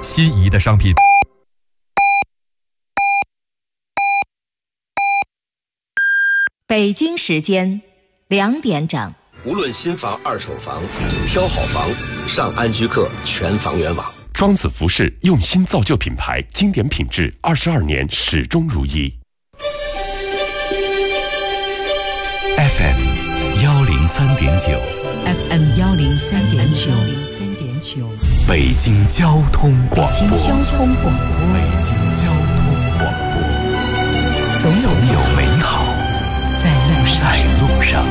心仪的商品。 北京时间2点整。 无论新房、二手房，挑好房，上安居客全房源网。 庄子服饰用心造就品牌，经典品质，22年始终如一。 FM 103.9 FM 103.9 北京交通广播。 北京交通广播。总有美好在路上。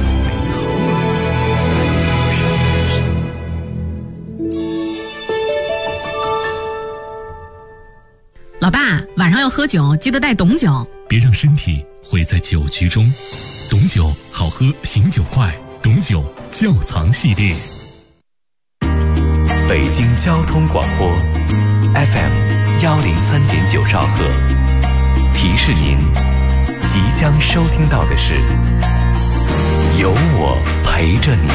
老爸，晚上要喝酒，记得带董酒， 别让身体毁在酒局中。董酒好喝，醒酒快。董酒窖藏系列。 北京交通广播 FM 103.9兆赫，提示您即将收听到的是有我陪着你。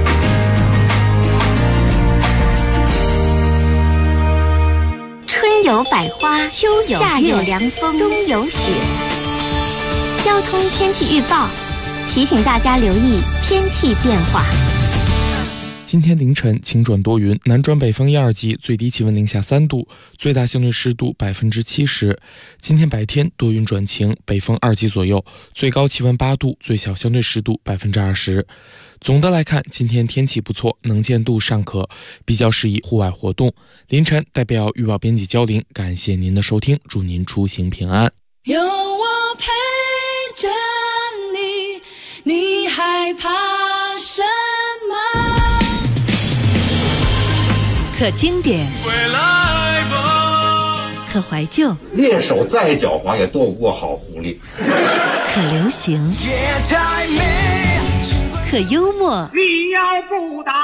春有百花，秋有夏有凉风，冬有雪。交通天气预报提醒大家留意天气变化。 今天凌晨晴转多云，南转北风1、2级，最低气温零下3度，最大相对湿度70%。今天白天多云转晴，北风2级左右，最高气温8度，最小相对湿度20%。总的来看，今天天气不错，能见度尚可，比较适宜户外活动。凌晨代表预报编辑焦玲，感谢您的收听，祝您出行平安。 有我陪着你，你害怕什么？ 可经典，可怀旧， 猎手再狡猾也斗不过好狐狸。 可流行，可幽默。 你要不打，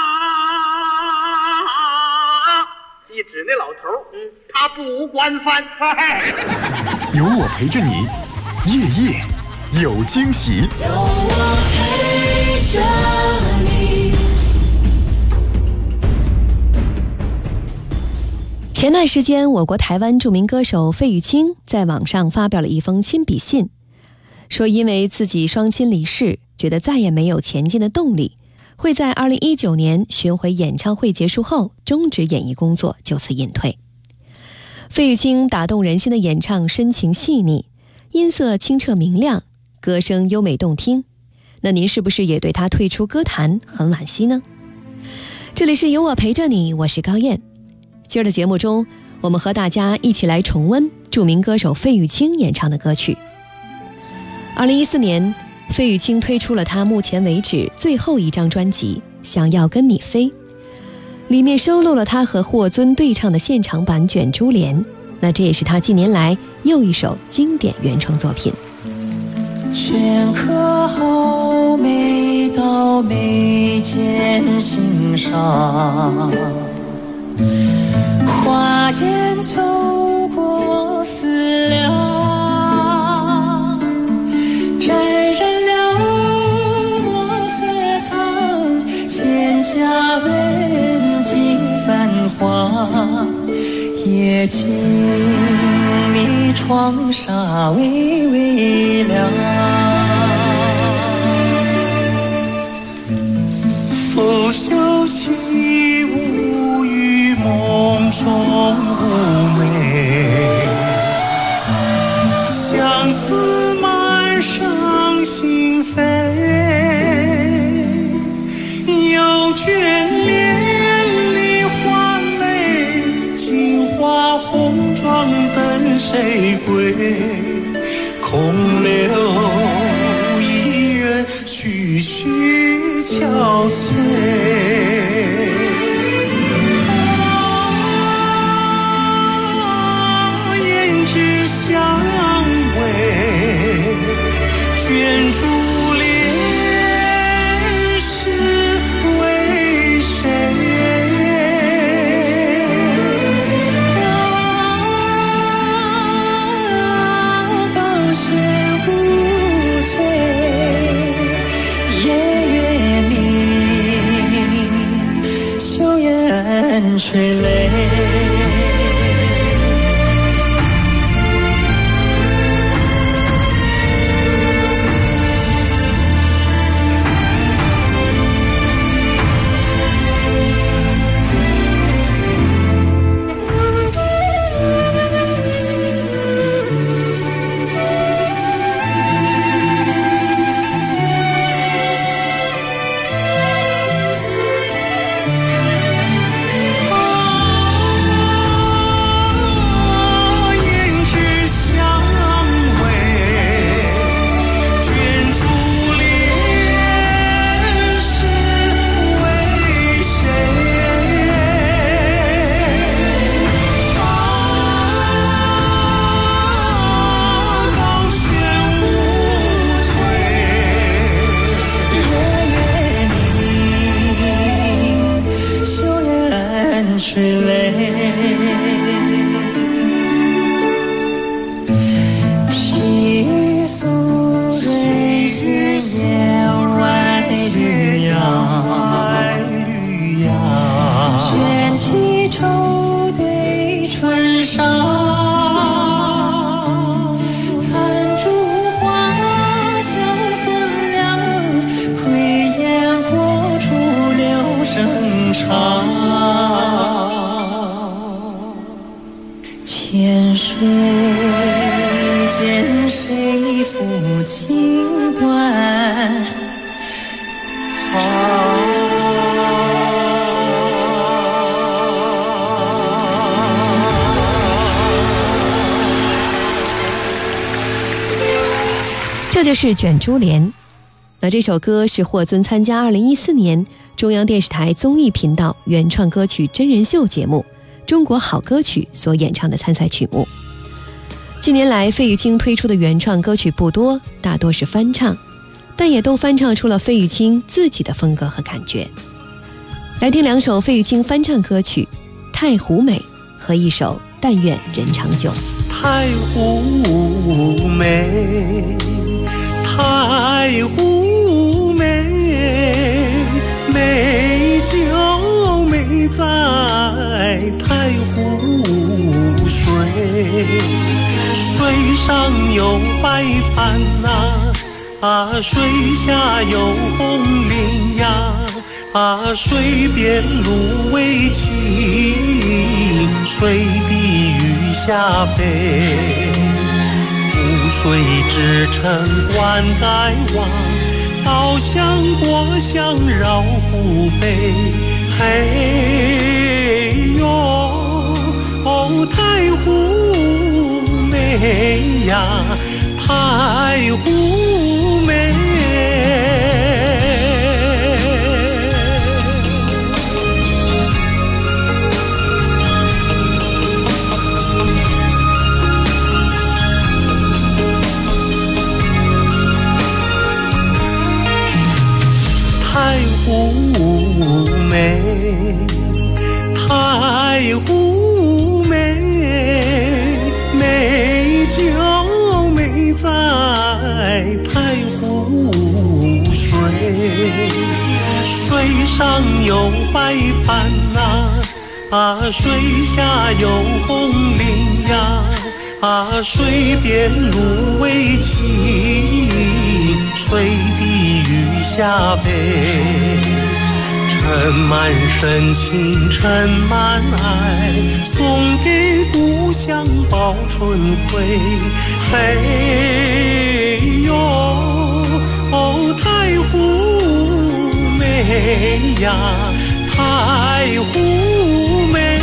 一指那老头，他不惯犯。 有我陪着你，夜夜有惊喜。 有我陪着你。 前段时间，我国台湾著名歌手费玉清在网上发表了一封亲笔信，说因为自己双亲离世，觉得再也没有前进的动力，会在2019年巡回演唱会结束后终止演艺工作，就此隐退。费玉清打动人心的演唱深情细腻，音色清澈明亮，歌声优美动听。那您是不是也对他退出歌坛很惋惜呢？这里是有我陪着你，我是高燕。今儿的节目中，我们和大家一起来重温著名歌手费玉清演唱的歌曲。2014年，费玉清推出了他目前为止最后一张专辑《想要跟你飞》，里面收录了他和霍尊对唱的现场版《卷珠帘》，那这也是他近年来又一首经典原创作品。 镌刻好每道眉间心上，花间走过思量，沾染了墨色烫，蒹葭文景繁华，夜静谧窗纱微微亮，拂袖起舞于梦中妩媚，相思满上心扉，有眷恋梨花泪，镜花红妆等谁归？空留一人徐徐憔悴。相偎，卷珠帘是为谁？高悬无罪，夜月明，羞颜垂泪。 水见谁抚琴断？ 这就是卷珠帘。那这首歌是霍尊参加2014年中央电视台综艺频道原创歌曲真人秀节目《中国好歌曲》所演唱的参赛曲目。近年来，费玉清推出的原创歌曲不多，大多是翻唱，但也都翻唱出了费玉清自己的风格和感觉。来听两首费玉清翻唱歌曲《太湖美》和一首《但愿人长久》。 太湖美，太湖美，美就美在太湖水，水上有白帆呐，水下有红菱呀，水边芦苇青，水底鱼虾飞，湖水之城关带望，稻香果香绕湖飞，嘿哟，哦太湖美呀，太湖美。太湖美，太湖美，美就美在太湖水，水上有白帆呐，水下有红菱呀，水边芦苇青，水底鱼虾飞，盛满深情，盛满爱，送给故乡报春晖，嘿哟，哦太湖美呀，太湖美。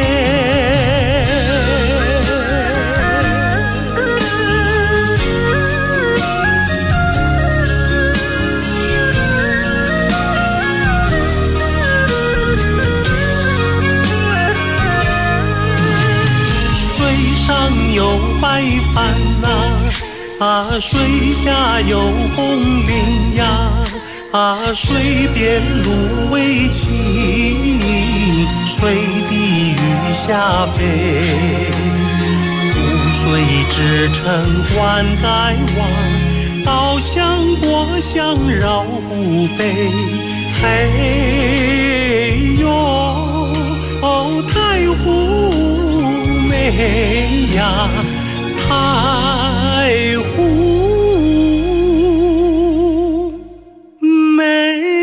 有白帆呐，水下有红菱呀，水边芦苇青，水底鱼虾飞，湖水之城关带望，稻香果香绕湖飞，嘿哟，哦太湖美呀，太湖美。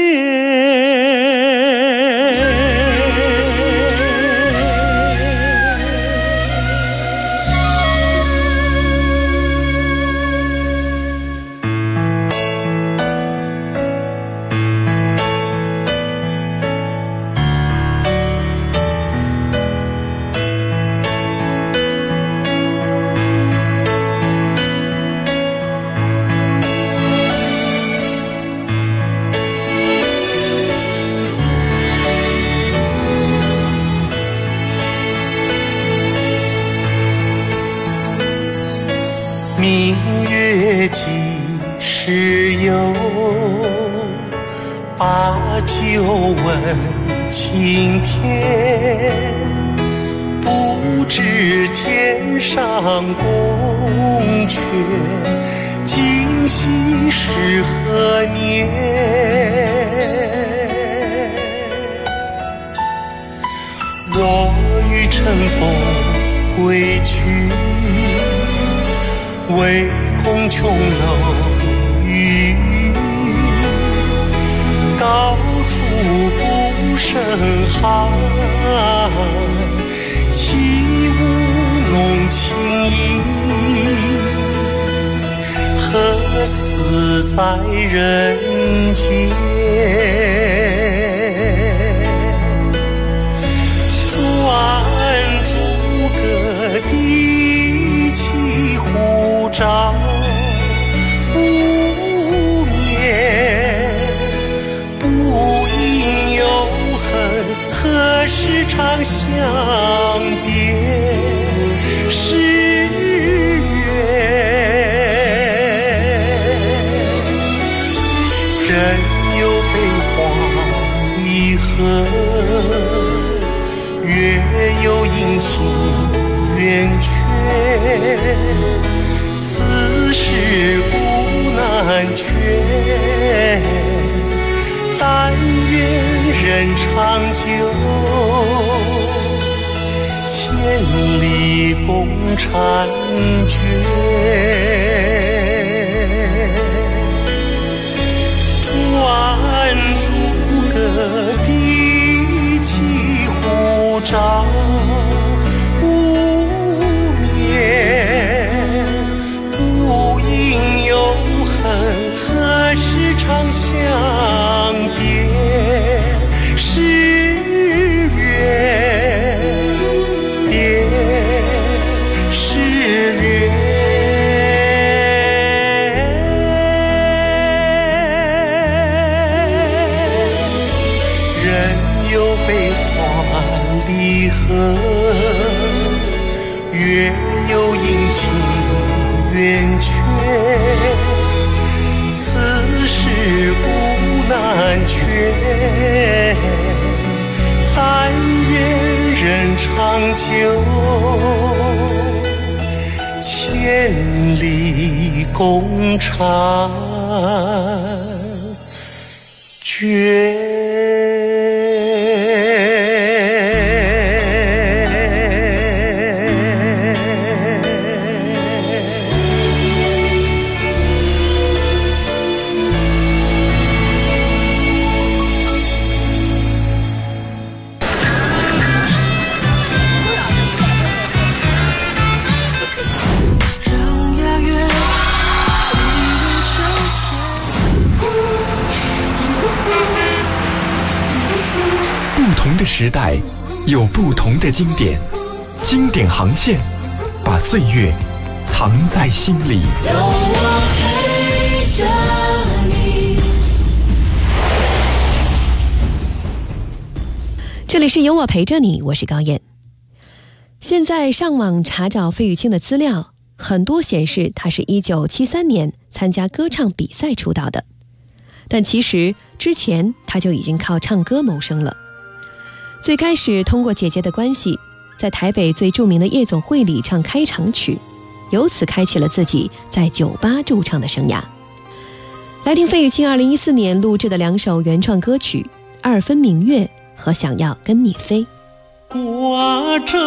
明月几时有？把酒问青天。不知天上宫阙，今夕是何年？我欲乘风归去，唯恐琼楼玉宇，高处不胜寒，起舞弄清在人间，专诸葛地气呼召无眠，不应有恨，何时常相别？是人有悲欢离合，月有阴晴圆缺，此事古难全，但愿人长久，千里共婵娟。专诸葛地气呼召无眠，不应有恨，何时常相别？是缘，别是缘。离合，月有阴晴圆缺，此事古难全，但愿人长久，千里共婵娟。 不同的时代有不同的经典，经典航线把岁月藏在心里。 有我陪着你。 这里是有我陪着你，我是高燕。现在上网查找费玉清的资料，很多显示他是1973年参加歌唱比赛出道的，但其实之前他就已经靠唱歌谋生了。最开始通过姐姐的关系，在台北最著名的夜总会里唱开场曲，由此开启了自己在酒吧驻唱的生涯。来听费玉清2014年录制的2首原创歌曲《二分明月》和《想要跟你飞》。 挂舟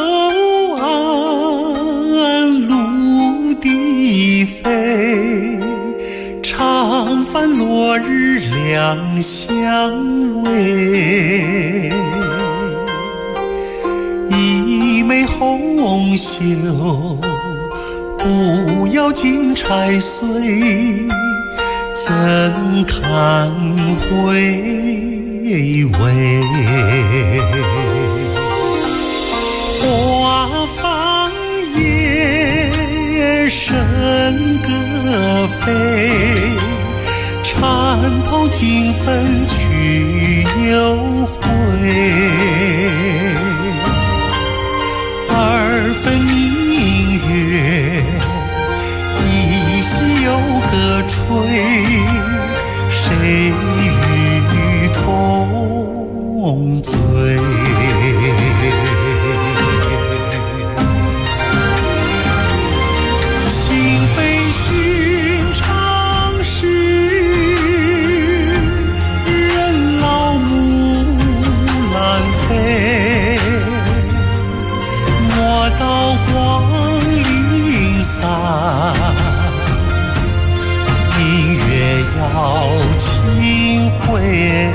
岸陆地飞，长帆落日两相偎，一枚红袖不要紧柴碎，怎堪回味？花放夜笙歌飞，缠头金粉去又回，二分明月依稀有个吹，谁与同醉？心非寻常事，人老木兰飞，莫道光离散，明月要轻回。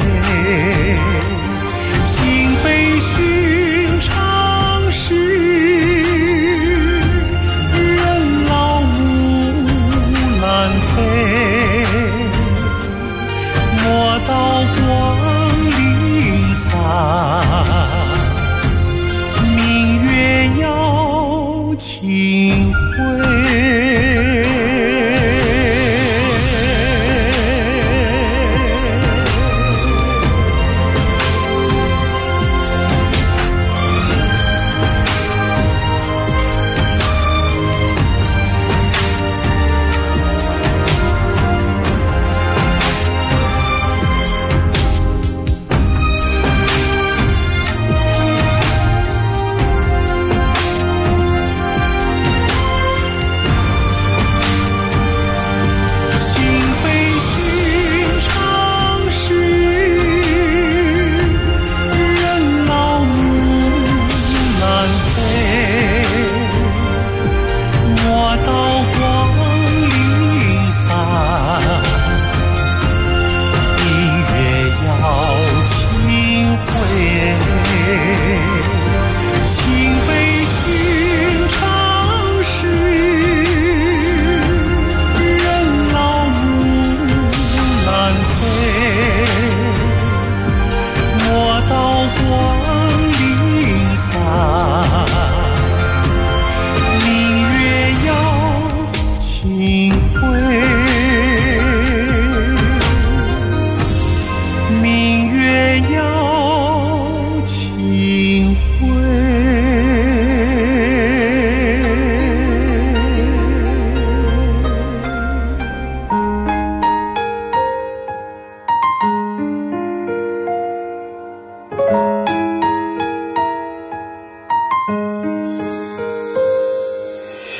心非寻常事，人老木兰飞，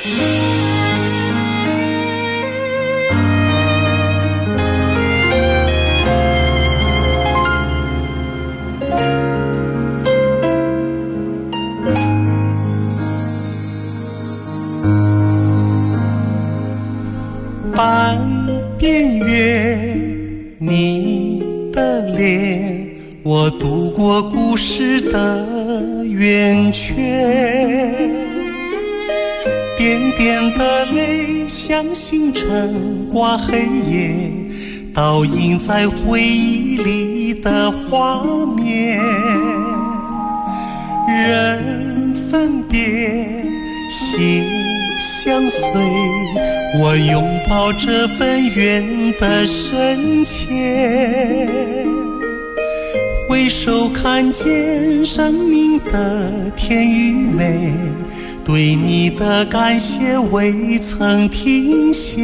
半边月，你的脸，我度过故事的圆圈，点点的泪像星辰挂黑夜，倒映在回忆里的画面。人分别，心相随，我拥抱这份缘的深切，回首看见生命的甜与美，对你的感谢未曾停歇。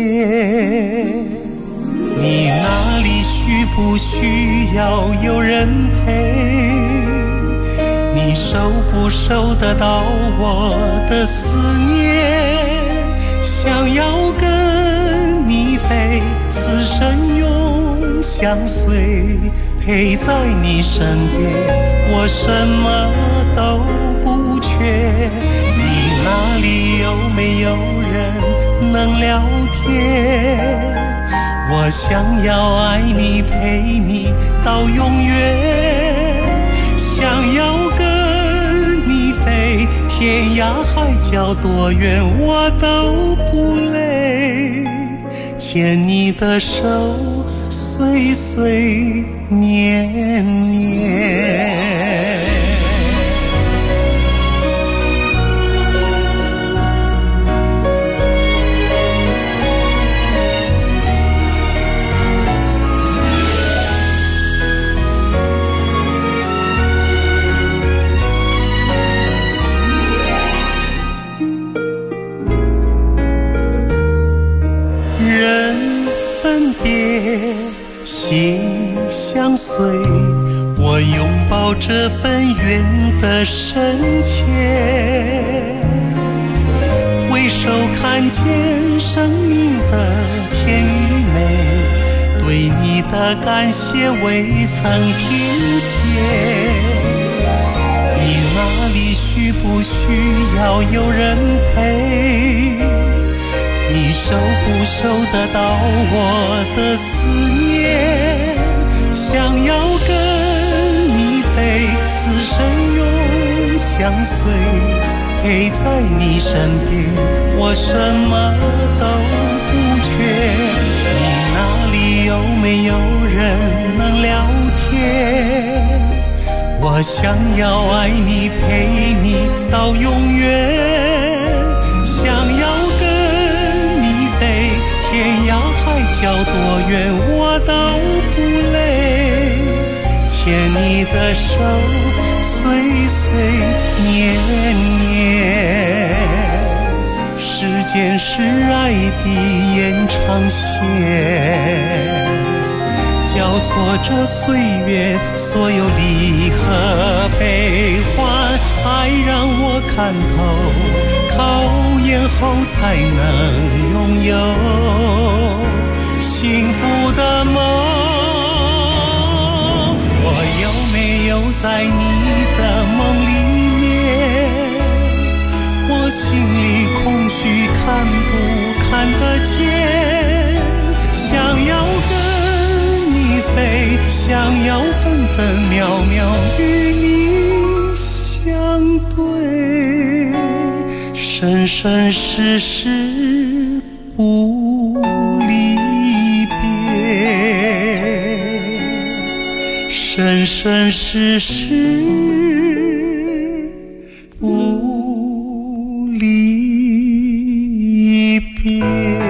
你那里需不需要有人陪？你收不收得到我的思念？想要跟你飞，此生永相随，陪在你身边，我什么都不缺。你那里有没有人能聊天？我想要爱你，陪你到永远，想要跟你飞，天涯海角多远我都不累，牵你的手岁岁年年。心相随，我拥抱这份缘的深切，回首看见生命的甜与美，对你的感谢未曾停歇。你那里需不需要有人陪？你收不收得到我的思念？想要跟你飞，此生永相随，陪在你身边，我什么都不缺。你那里有没有人能聊天？我想要爱你，陪你到永远，想要天涯海角多远我都不累，牵你的手岁岁年年。时间是爱的延长线，交错着岁月所有离合悲欢，爱让我看透，考验后才能拥有幸福的梦。我有没有在你的梦里面？我心里空虚，看不看得见？想要跟你飞，想要分分秒秒与你相对，生生世世不离别，生生世世不离别。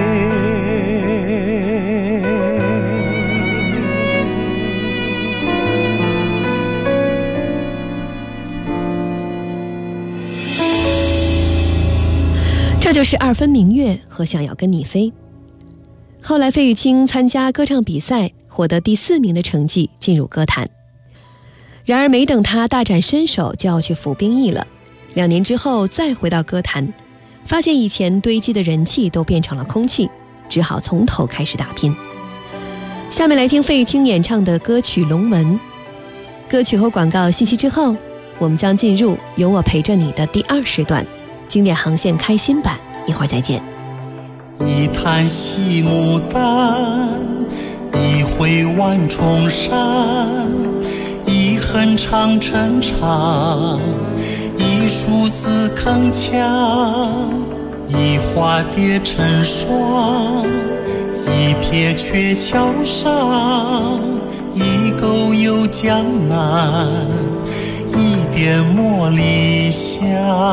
这就是二分明月和想要跟你飞。后来费玉清参加歌唱比赛，获得第4名的成绩，进入歌坛。然而没等他大展身手，就要去服兵役了。2年之后再回到歌坛， 发现以前堆积的人气都变成了空气，只好从头开始打拼。下面来听费玉清演唱的歌曲《龙门》。歌曲和广告信息之后，我们将进入有我陪着你的第2时段，经典航线开心版，一会儿再见。 一坛细牡丹，一回万重山，一横长城长，一竖紫铿锵，一花叠成双，一撇鹊桥上，一钩游江南，一点茉莉香，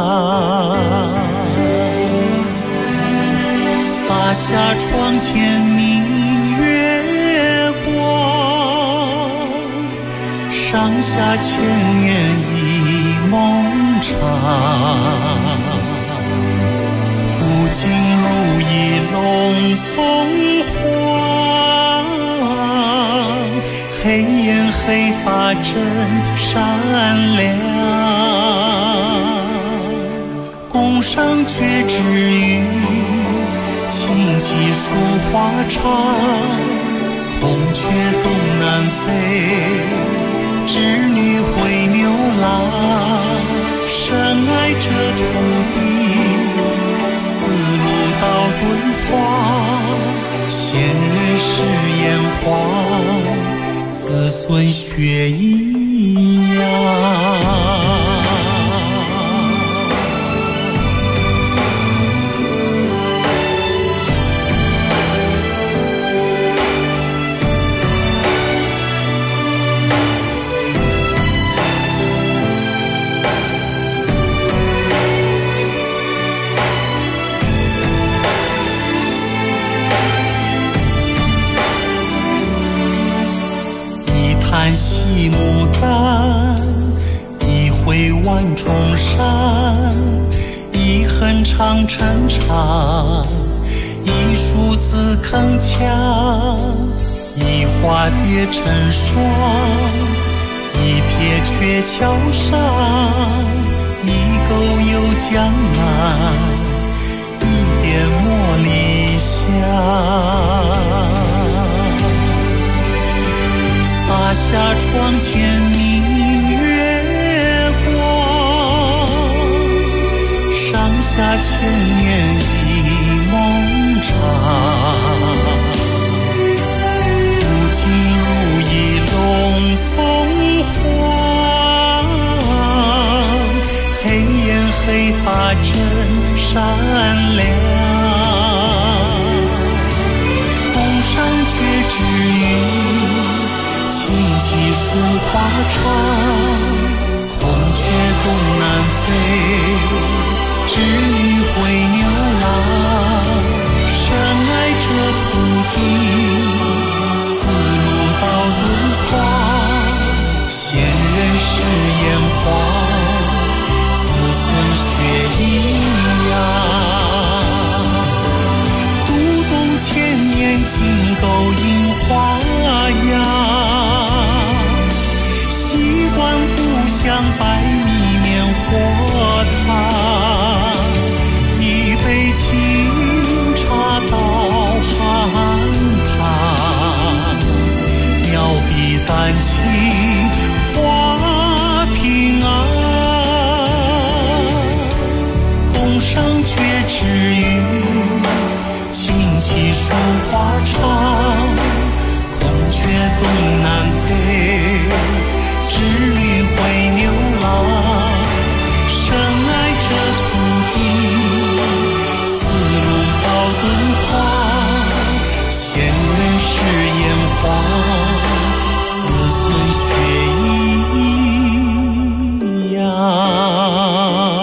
洒下窗前明月光，上下千年一梦长，古今如一龙凤凰，黑眼黑发真善良，宫上绝指语，琴棋书画唱，孔雀东南飞，织女会牛郎，深爱这土地，丝路到敦煌，先人誓言黄，子孙血一样。细牡丹，一回万重山，一横长城长，一竖紫铿锵，一花叠成双，一撇鹊桥上，一钩游江南，一点茉莉香，洒下窗前明月光，上下千年一梦长，古今如一龙凤凰，黑眼黑发真善良，宫上绝指语，琴棋书画唱，孔雀东南飞，织女会牛郎，深爱这土地，丝路到敦煌，先人誓言黄，子孙血一样，读懂千年金钩映花样，习惯故乡百米面火烫，一杯清茶到寒塘，妙笔丹青花平安，宫上绝指语，琴棋书画唱，孔雀东南飞，织女会牛郎，深爱这土地，丝路到敦煌，先人誓言黄，子孙血一样。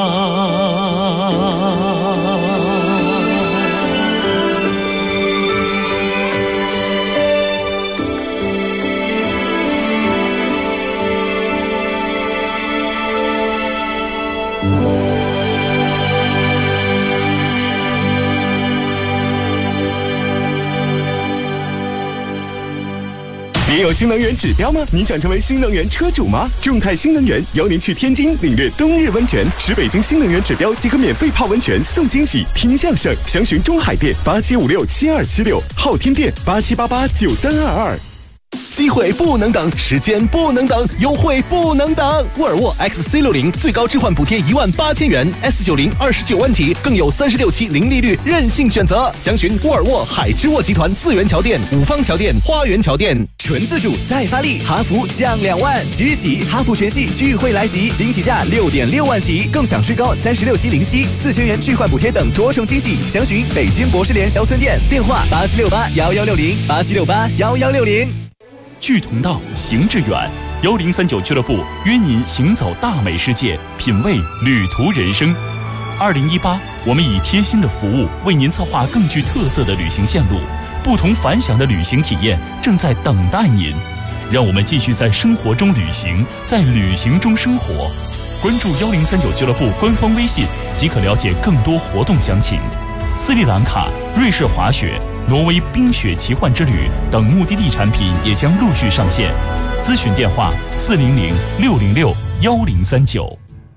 你有新能源指标吗？你想成为新能源车主吗？众泰新能源邀您去天津领略冬日温泉，使北京新能源指标即可免费泡温泉送惊喜，听相声。详询中海店87567276，昊天店87889322。机会不能等，时间不能等，优惠不能等。沃尔沃 XC60 最高置换补贴18000元 ，S90 29万起，更有36期零利率任性选择。详询沃尔沃海之沃集团4元桥店、五方桥店、花园桥店。 纯自主再发力，哈弗降2万，即日起哈弗全系聚会来袭，惊喜价6.6万起，更享最高36期零息、4000元置换补贴等多重惊喜。详询北京博士联小村店，电话87681160，87681160。 聚同道，行致远，1039俱乐部约您行走大美世界，品味旅途人生。2018，我们以贴心的服务为您策划更具特色的旅行线路，不同凡响的旅行体验正在等待您。让我们继续在生活中旅行，在旅行中生活。关注1039俱乐部官方微信即可了解更多活动详情。斯里兰卡、瑞士滑雪、挪威冰雪奇幻之旅等目的地产品也将陆续上线。咨询电话400-606-1039。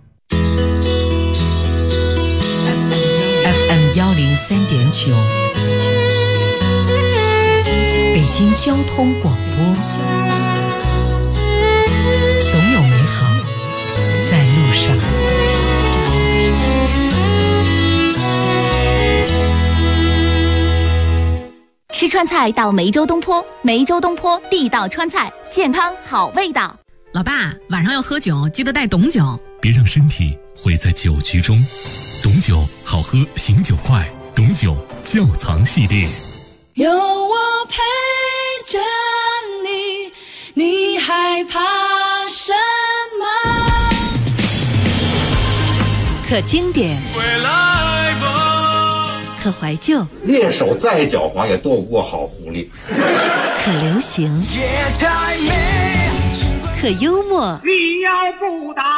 FM 103.9，北京交通广播，总有美好在路上。 吃川菜到梅州东坡，梅州东坡地道川菜，健康好味道。 老爸，晚上要喝酒，记得带董酒。 别让身体毁在酒局中。董酒好喝，醒酒快。董酒窖藏系列。 有我陪着你，你害怕什么？ 可经典，可怀旧， 猎手再狡猾也斗不过好狐狸。 可流行，可幽默。 你要不打，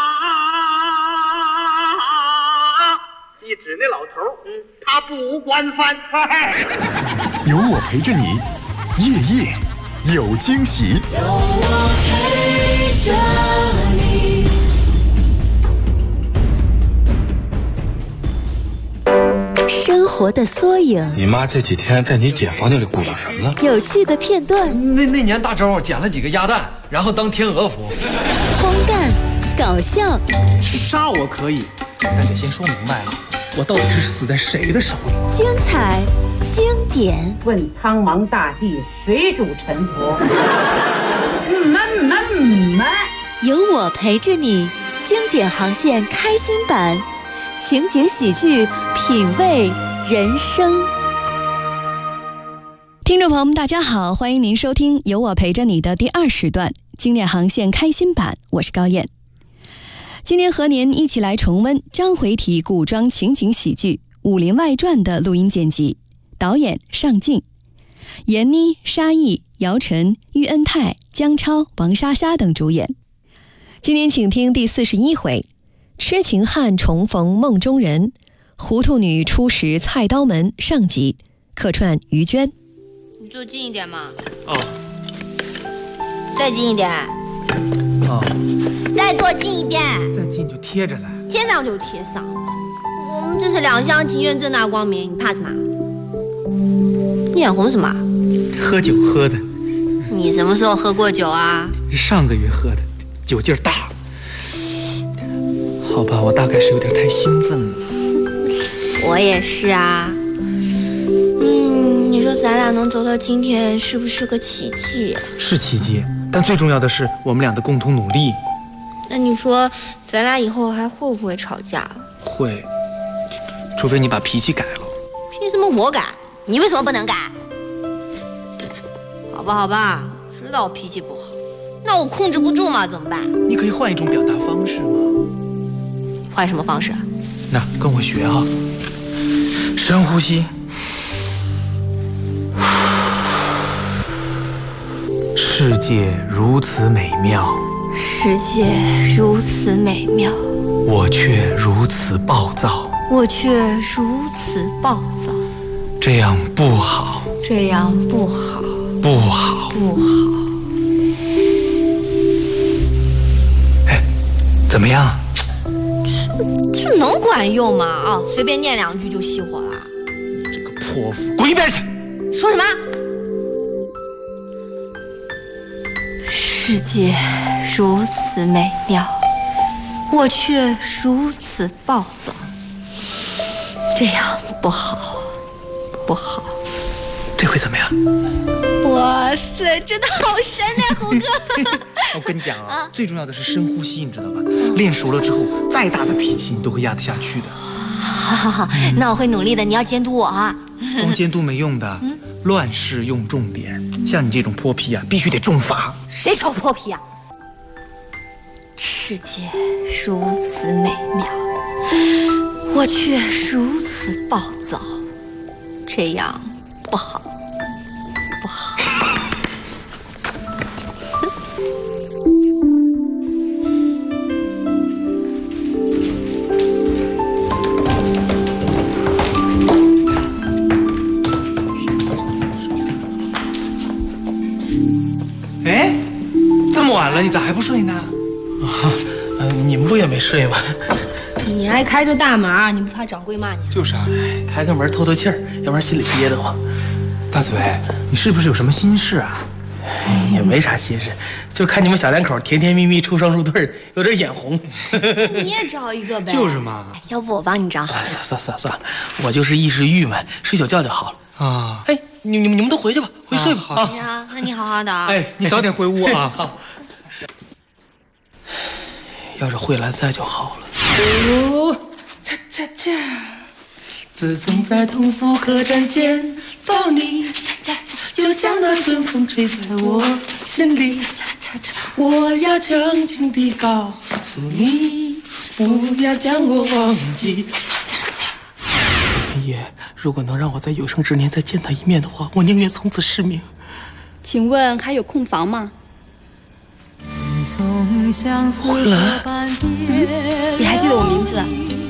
一指那老头，他不惯犯。 有我陪着你，夜夜有惊喜。 有我陪着你。 生活的缩影， 你妈这几天在你姐房间里鼓捣什么了？ 有趣的片段。 那年大周捡了几个鸭蛋，然后当天鹅服。 荒诞，搞笑。 杀我可以，但得先说明白了，我到底是死在谁的手里？ 精彩，经典。 问苍茫大地，谁主沉浮？ 有我陪着你，经典航线开心版。情景喜剧，品味人生。 听众朋友们，大家好，欢迎您收听《有我陪着你》的第2时段经典航线开心版，我是高燕。今天和您一起来重温章回体古装情景喜剧《武林外传》的录音剪辑，导演尚敬，闫妮、沙溢、姚晨、喻恩泰、姜超、王莎莎等主演。今天请听第41回，痴情汉重逢梦中人，糊涂女初识菜刀门上集，客串于娟。 你坐近一点嘛。 哦。 再近一点。 哦。 再坐近一点。 再近就贴着来。 贴上就贴上。我们这是两厢情愿，正大光明，你怕什么？你眼红什么？ 喝酒喝的。 你什么时候喝过酒啊？ 上个月喝的，酒劲儿大。好吧，我大概是有点太兴奋了。 我也是啊。你说咱俩能走到今天，是不是个奇迹？ 是奇迹，但最重要的是我们俩的共同努力。 那你说，咱俩以后还会不会吵架？ 会，除非你把脾气改了。 凭什么我改？你为什么不能改？好吧，好吧，知道我脾气不好，那我控制不住嘛，怎么办？ 你可以换一种表达方式吗？ 换什么方式？ 那跟我学啊，深呼吸。世界如此美妙， 世界如此美妙， 我却如此暴躁， 我却如此暴躁， 这样不好， 这样不好， 不好， 不好。 么样？ 这能管用吗？啊，随便念2句就熄火了。 这个泼妇，滚一边去！ 说什么？世界如此美妙，我却如此暴躁，这样不好，不好。 这回怎么样？ 哇塞，真的好神呀，猴哥！ 我跟你讲啊，最重要的是深呼吸，你知道吧？练熟了之后，再大的脾气你都会压得下去的。 好，那我会努力的。你要监督我啊。 光监督没用的，乱世用重点。像你这种泼皮啊，必须得重罚。 谁说泼皮啊？世界如此美妙，我却如此暴躁，这样不好，不好。 哎，这么晚了，你咋还不睡呢？ 你们不也没睡吗？ 你还开着大门，你不怕掌柜骂你？ 就是啊，开个门透透气儿，要不然心里憋得慌。 大嘴，你是不是有什么心事啊？ 也没啥心事，就看你们小两口甜甜蜜蜜出双入对，有点眼红。 你也找一个呗。 就是嘛。 要不我帮你找？ 算了，我就是一时郁闷，睡宿觉就好了。啊。哎，你们都回去吧，回睡吧。 好呀，那你好好的啊。 哎，你早点回屋啊。 好。要是慧兰在就好了。 哦，恰恰恰！自从在同福客栈见到你，恰恰恰，就像那春风吹在我心里，恰恰恰！我要静静地告诉你，不要将我忘记，恰恰恰！ 天爷，如果能让我在有生之年再见他一面的话，我宁愿从此失明。 请问还有空房吗？ 慧兰， 你还记得我名字？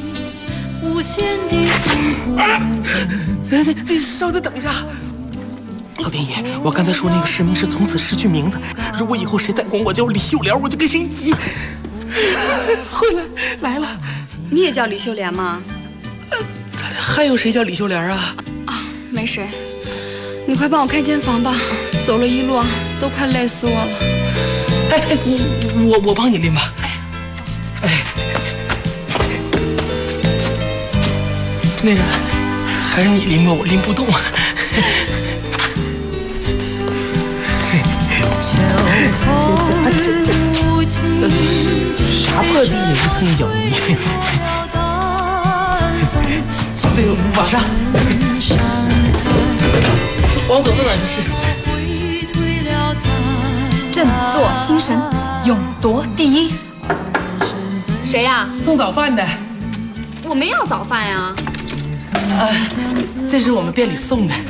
你稍等一下，老天爷，我刚才说那个失明是从此失去名字。如果以后谁再管我叫李秀莲，我就跟谁急。慧兰来了， 你也叫李秀莲吗？ 咱俩还有谁叫李秀莲啊？ 啊，没谁。你快帮我开间房吧，走了一路都快累死我了。 哎，我帮你拎吧。哎，那个还是你拎吧，我拎不动。啥破地也一蹭一脚泥。对，晚上往左到哪就是。 振作精神，勇夺第一。谁呀？ 送早饭的。 我没要早饭呀。 这是我们店里送的。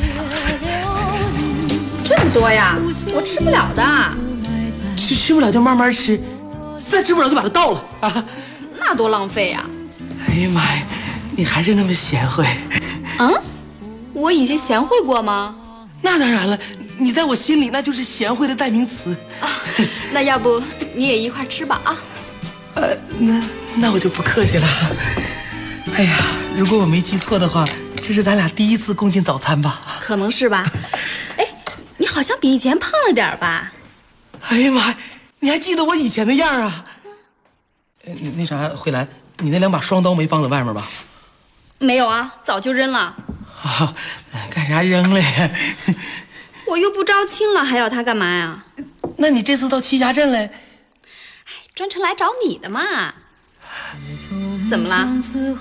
这么多呀，我吃不了的。 吃不了就慢慢吃，再吃不了就把它倒了啊。 那多浪费呀！ 哎呀妈呀，你还是那么贤惠。 嗯，我以前贤惠过吗？ 那当然了。你在我心里那就是贤惠的代名词啊！那要不你也一块吃吧啊？ 那我就不客气了。哎呀，如果我没记错的话，这是咱俩第一次共进早餐吧？ 可能是吧。哎，你好像比以前胖了点吧？ 哎呀妈呀，你还记得我以前的样啊？那啥，慧兰，你那2把双刀没放在外面吧？ 没有啊，早就扔了。 啊，干啥扔了呀？ 我又不招亲了，还要他干嘛呀？ 那你这次到栖霞镇来， 专程来找你的嘛？怎么了？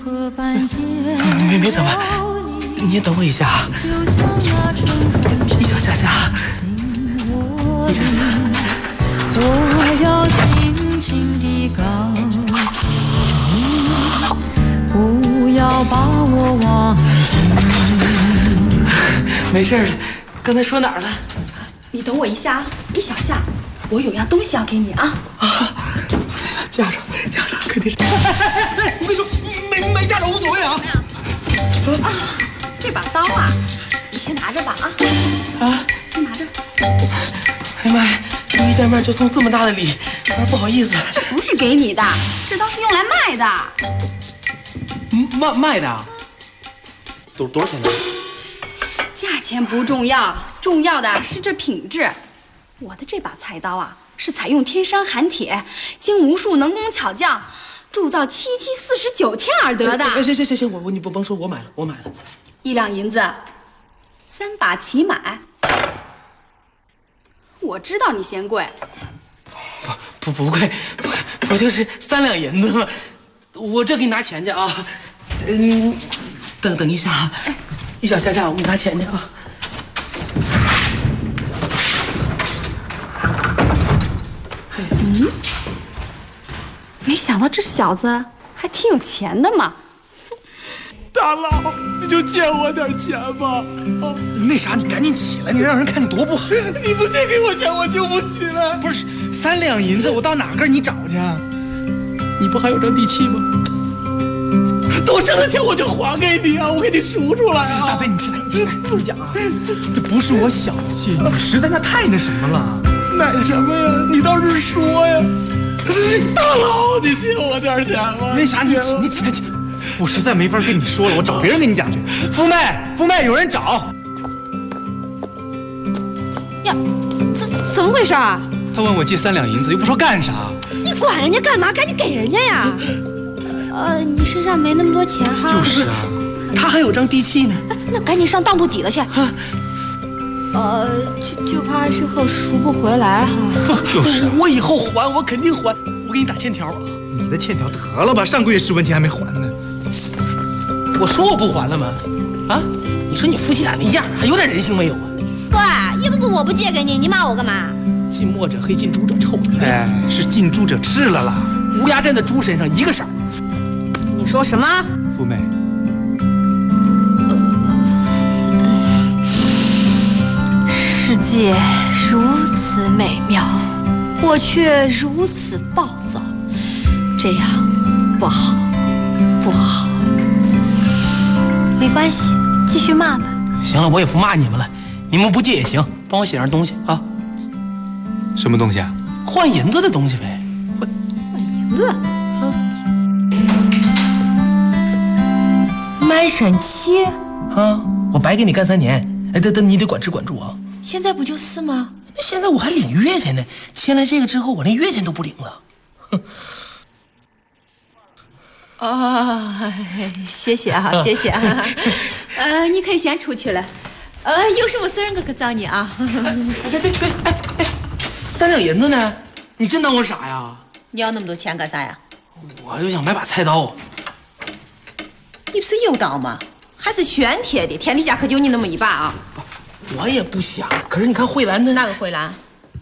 没怎么，你也等我一下。一脚下下，一脚下。 我要轻轻地告诉你，不要把我忘记。 没事。刚才说哪儿了？ 你等我一下啊，你小夏，我有样东西要给你啊！ 啊，架着，肯定是。我跟你说，没架着无所谓啊。 啊，这把刀啊，你先拿着吧啊。啊，你拿着。 哎呀妈呀，你一见面就送这么大的礼，不好意思。 这不是给你的，这倒是用来卖的。 卖的啊？多少钱呢？ 价钱不重要，重要的是这品质。我的这把菜刀啊，是采用天山寒铁，经无数能工巧匠铸造749天而得的。 行，你不甭说，我买了。 1两银子，3把齐买。我知道你嫌贵。 不贵，不就是3两银子吗？我这给你拿钱去啊。等一下啊，一小下，我给你拿钱去啊。 没想到这小子还挺有钱的嘛。 大佬，你就借我点钱吧。 那啥，你赶紧起来，你让人看你多不好。 你不借给我钱，我就不起来。 不是3两银子，我到哪跟你找去啊？ 你不还有张地契吗？等我挣了钱，我就还给你啊！我给你赎出来啊！ 大嘴，你起来，不是讲啊，这不是我小气，你实在那太那什么了。 那什么呀？你倒是说呀！大佬，你借我点钱吧。 那啥，你起来，我实在没法跟你说了，我找别人给你讲去。夫妹，有人找。 呀，怎么回事啊？ 他问我借3两银子，又不说干啥。 你管人家干嘛？赶紧给人家呀！你身上没那么多钱哈。 就是啊， 他还有张地契呢。 那赶紧上当铺底了去。就怕身后赎不回来哈。 就是啊， 我以后还，我肯定还。我给你打欠条啊。 你的欠条得了吧，上个月10文钱还没还呢。 我说我不还了吗？啊，你说你夫妻俩那样，还有点人性没有啊？ 喂，又不是我不借给你，你骂我干嘛？ 近墨者黑，近朱者臭。 哎，是近朱者赤了啦。 乌鸦站在猪身上一个色。 你说什么？ 夫妹， 世界如此美妙，我却如此暴躁，这样不好，不好。没关系，继续骂吧。 行了，我也不骂你们了，你们不借也行，帮我写上东西啊。 什么东西啊？ 换银子的东西呗。 换银子？ 卖身契啊！我白给你干3年，哎，你得管吃管住啊。 现在不就是吗？ 现在我还领月钱呢，签了这个之后，我连月钱都不领了。 哦，谢谢啊，谢谢啊。你可以先出去了。有什么事我可找你啊。 别，3两银子呢？你真当我傻呀？ 你要那么多钱干啥呀？ 我就想买把菜刀。 你不是有刀吗？还是玄铁的？天底下可就你那么一把啊！ 我也不想，可是你看慧兰的哪个慧兰？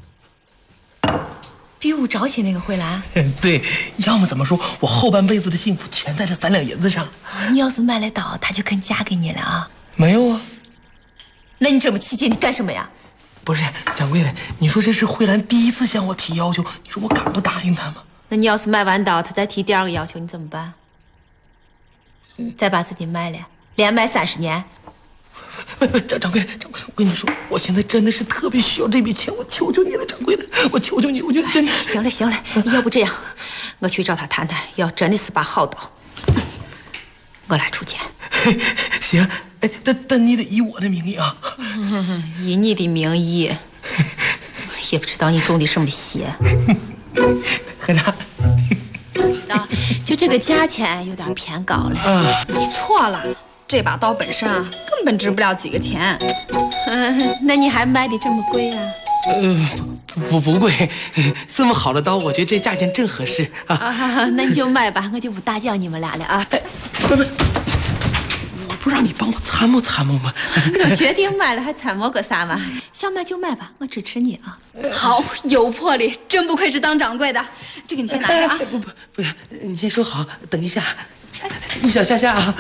比武招亲那个慧兰？ 对，要么怎么说，我后半辈子的幸福全在这3两银子上。 你要是买了刀，她就肯嫁给你了啊？ 没有啊。 那你这么气劲，你干什么呀？ 不是，掌柜的，你说这是慧兰第1次向我提要求，你说我敢不答应她吗？ 那你要是买完刀，她再提第2个要求，你怎么办？再把自己卖了，连卖30年。 掌柜的，我跟你说，我现在真的是特别需要这笔钱，我求求你了，掌柜的，我求求你，我就真的。 行了，要不这样，我去找他谈谈，要真的是把好刀，我来出钱。 行，哎，但你得以我的名义啊。 以你的名义，也不知道你中的什么邪。 喝茶。 知道，就这个价钱有点偏高了。 你错了，这把刀本身啊，根本值不了几个钱。 那你还卖的这么贵啊？ 不贵，这么好的刀，我觉得这价钱正合适啊。 那你就卖吧，我就不打搅你们俩了啊。 不，我不让你帮我参谋参谋吗？ 我决定卖了，还参谋个啥嘛？想卖就卖吧，我支持你啊。 好，有魄力，真不愧是当掌柜的。这个你先拿着啊。 不，你先收好，等一下，一小下啊。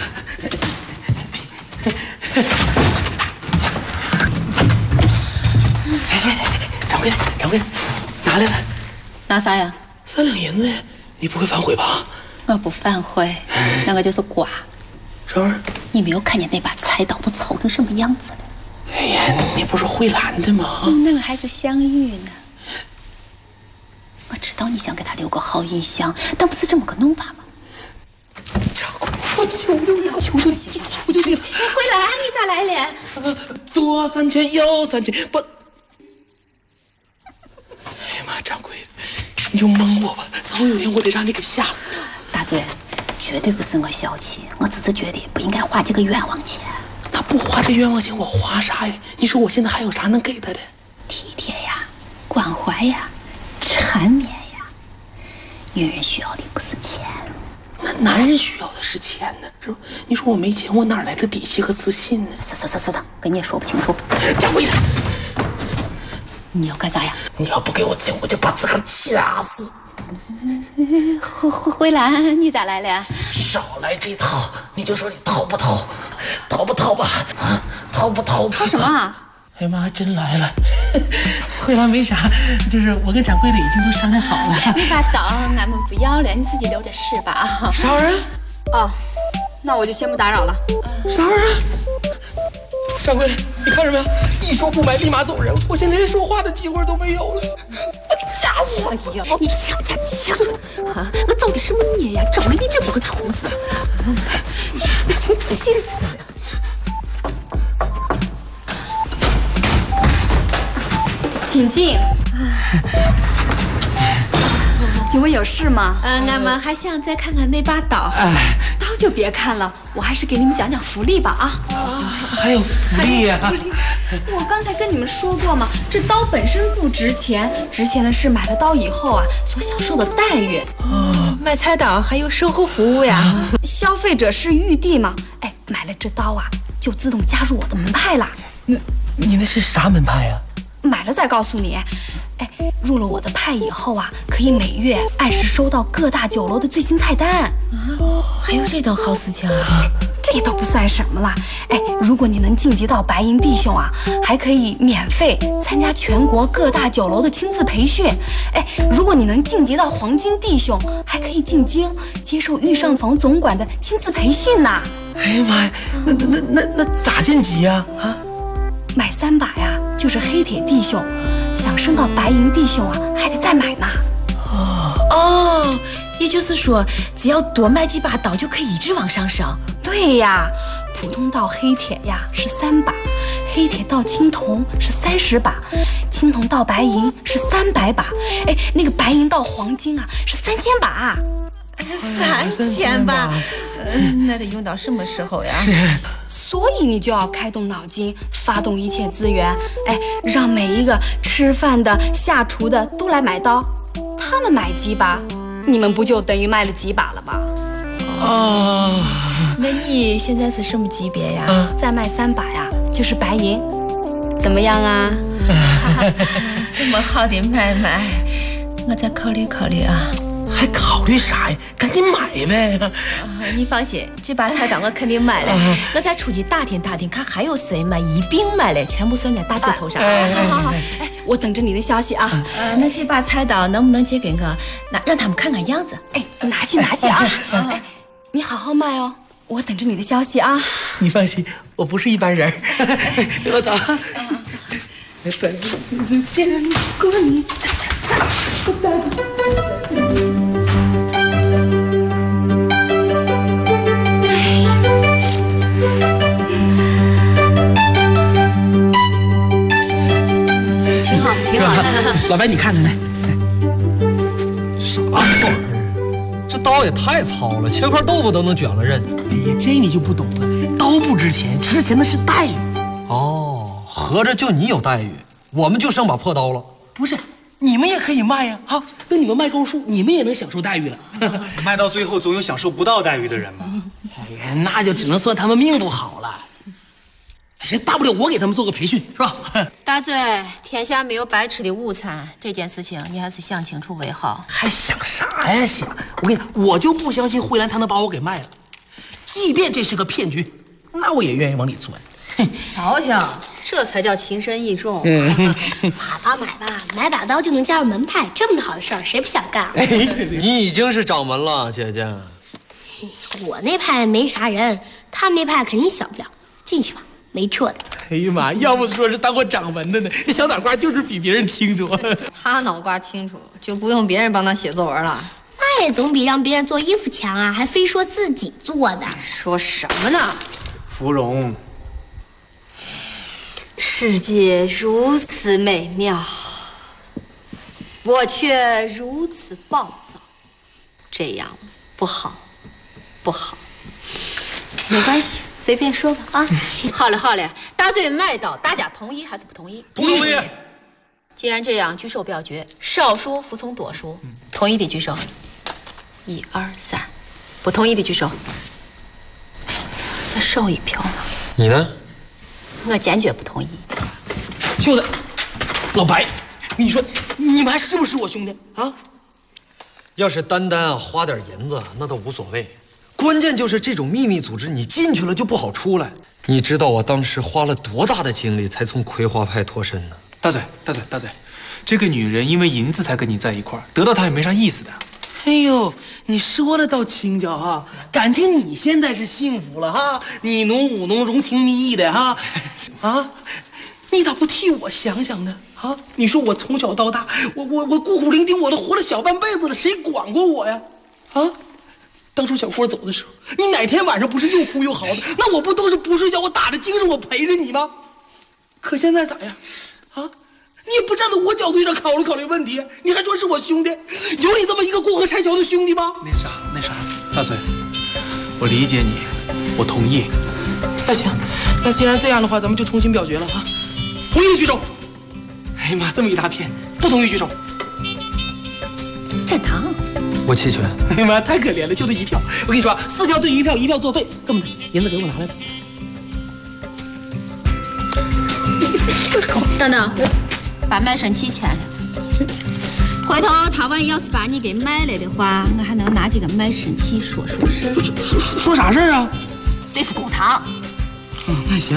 来，掌柜的，拿来了。 拿啥呀 ？3两银子，你不会反悔吧？ 我不反悔，那个就是瓜。 什么？ 你没有看见那把菜刀都糙成什么样子了？ 哎呀，你不是慧兰的吗？ 那个还是香玉呢。 道你想给他留个好印象，但不是这么个弄法吗？ 掌柜，我求求你，求求你，求求你了！ 回来，你咋来了？ 左3拳，右3拳，不。哎呀妈，掌柜的，你就蒙我吧，早有一天我得让你给吓死了。 大嘴，绝对不是我小气，我只是觉得不应该花这个冤枉钱。 那不花这冤枉钱，我花啥呀？你说我现在还有啥能给他的？ 体贴呀，关怀呀，缠绵呀。女人需要的不是钱。 那男人需要的是钱呢，是吧？你说我没钱，我哪来的底气和自信呢？ 算，跟你也说不清楚。 掌柜的， 你要干啥呀？ 你要不给我钱，我就把自个儿掐死。 回来，你咋来了？ 少来这套，你就说你掏不掏？掏不掏吧？啊，掏不掏吧？ 掏什么啊？ 哎呀妈，还真来了！回来没啥，就是我跟掌柜的已经都商量好了。 你把刀俺们不要了，你自己留着试吧。 啥玩意儿？ 哦，那我就先不打扰了。 啥玩意儿？掌柜的，你看着没有？一说不买，立马走人。我现在连说话的机会都没有了，我掐死我！ 哎呀，你掐啊！我造的什么孽呀？找了你这么个厨子，真气死了！ 请进。请问有事吗？ 俺们还想再看看那把刀。 刀就别看了，我还是给你们讲讲福利吧啊！ 还有福利呀！ 我刚才跟你们说过嘛，这刀本身不值钱，值钱的是买了刀以后啊所享受的待遇。 买菜刀还有售后服务呀！ 消费者是玉帝嘛，哎，买了这刀啊就自动加入我的门派啦。 你那是啥门派呀？ 买了再告诉你。哎，入了我的派以后啊，可以每月按时收到各大酒楼的最新菜单。 还有这等好事情啊！ 这都不算什么啦。哎，如果你能晋级到白银弟兄啊，还可以免费参加全国各大酒楼的亲自培训。哎，如果你能晋级到黄金弟兄，还可以进京接受御膳房总管的亲自培训呢。 哎呀妈呀，那咋晋级呀？啊， 买3把呀，就是黑铁弟兄。想升到白银弟兄啊，还得再买呢。 哦，也就是说，只要多买几把刀就可以一直往上升。 对呀，普通到黑铁呀是3把，黑铁到青铜是30把，青铜到白银是300把。哎，那个白银到黄金啊是3000把。 3000把，那得用到什么时候呀？ 所以你就要开动脑筋，发动一切资源，哎，让每一个吃饭的、下厨的都来买刀。他们买几把，你们不就等于卖了几把了吗？ 哦，那你现在是什么级别呀？ 再卖3把呀，就是白银，怎么样啊？ 这么好的买卖，我再考虑考虑啊。 还考虑啥呀？赶紧买呗！ 你放心，这把菜刀我肯定买了。我再出去打听打听，看还有谁买，一并买了，全部算在大嘴头上。 好，哎，我等着你的消息啊。 那这把菜刀能不能借给我？那让他们看看样子。 哎，拿去啊！哎，你好好卖哦，我等着你的消息啊。 你放心，我不是一般人。我走。本就是见过你。 挺好。 老白，你看看来， 啥玩意儿？这刀也太糙了，切块豆腐都能卷了刃。 哎呀，这你就不懂了，刀不值钱，值钱的是待遇。 哦，合着就你有待遇，我们就剩把破刀了。 不是，你们也可以卖呀！好，等你们卖够数，你们也能享受待遇了。 卖到最后，总有享受不到待遇的人嘛。 哎呀，那就只能算他们命不好了。行，大不了我给他们做个培训，是吧？ 大嘴，天下没有白吃的午餐，这件事情你还是想清楚为好。 还想啥呀想？我跟你讲，我就不相信慧兰她能把我给卖了。即便这是个骗局，那我也愿意往里钻。 瞧瞧，这才叫情深意重。 买吧，买把刀就能加入门派，这么好的事儿，谁不想干？ 你已经是掌门了，姐姐。 我那派没啥人，他们那派肯定小不了，进去吧，没错的。 哎呀妈，要不说是当过掌门的呢，这小脑瓜就是比别人清楚。 他脑瓜清楚，就不用别人帮他写作文了。 那也总比让别人做衣服强啊，还非说自己做的。 说什么呢？ 芙蓉， 世界如此美妙，我却如此暴躁，这样不好，不好。没关系，随便说吧啊。好嘞，好嘞。大罪麦岛，大家同意还是不同意？ 不同意。 既然这样，举手表决，少数服从多数。同意的举手。1、2、3，不同意的举手。再少一票呢。 你呢？ 我坚决不同意。 兄弟，老白，你说你们还是不是我兄弟啊？ 要是单单花点银子，那倒无所谓。关键就是这种秘密组织，你进去了就不好出来。你知道我当时花了多大的精力才从葵花派脱身呢？ 大嘴，这个女人因为银子才跟你在一块儿，得到她也没啥意思的。哎呦，你说的倒轻巧哈，感情你现在是幸福了哈，你侬我侬融情蜜意的哈，啊，你咋不替我想想呢？啊，你说我从小到大，我孤苦伶仃，我都活了小半辈子了，谁管过我呀？啊，当初小郭走的时候，你哪天晚上不是又哭又嚎的？那我不都是不睡觉，我打着精神我陪着你吗？可现在咋样？啊？你也不站在我角度上考虑问题，你还说是我兄弟？有你这么一个过河拆桥的兄弟吗？那啥，大嘴，我理解你，我同意。那行，那既然这样的话，咱们就重新表决了啊！同意举手。哎呀妈，这么一大片，不同意举手。 站堂， 我弃权。 哎呀妈，太可怜了，就这一票。我跟你说，4票对1票，1票作废。这么的，银子给我拿来吧。 等等。把卖身契签了，回头他万一要是把你给卖了的话，我还能拿这个卖身契说事儿。 说啥事儿啊？ 对付公堂。 那行。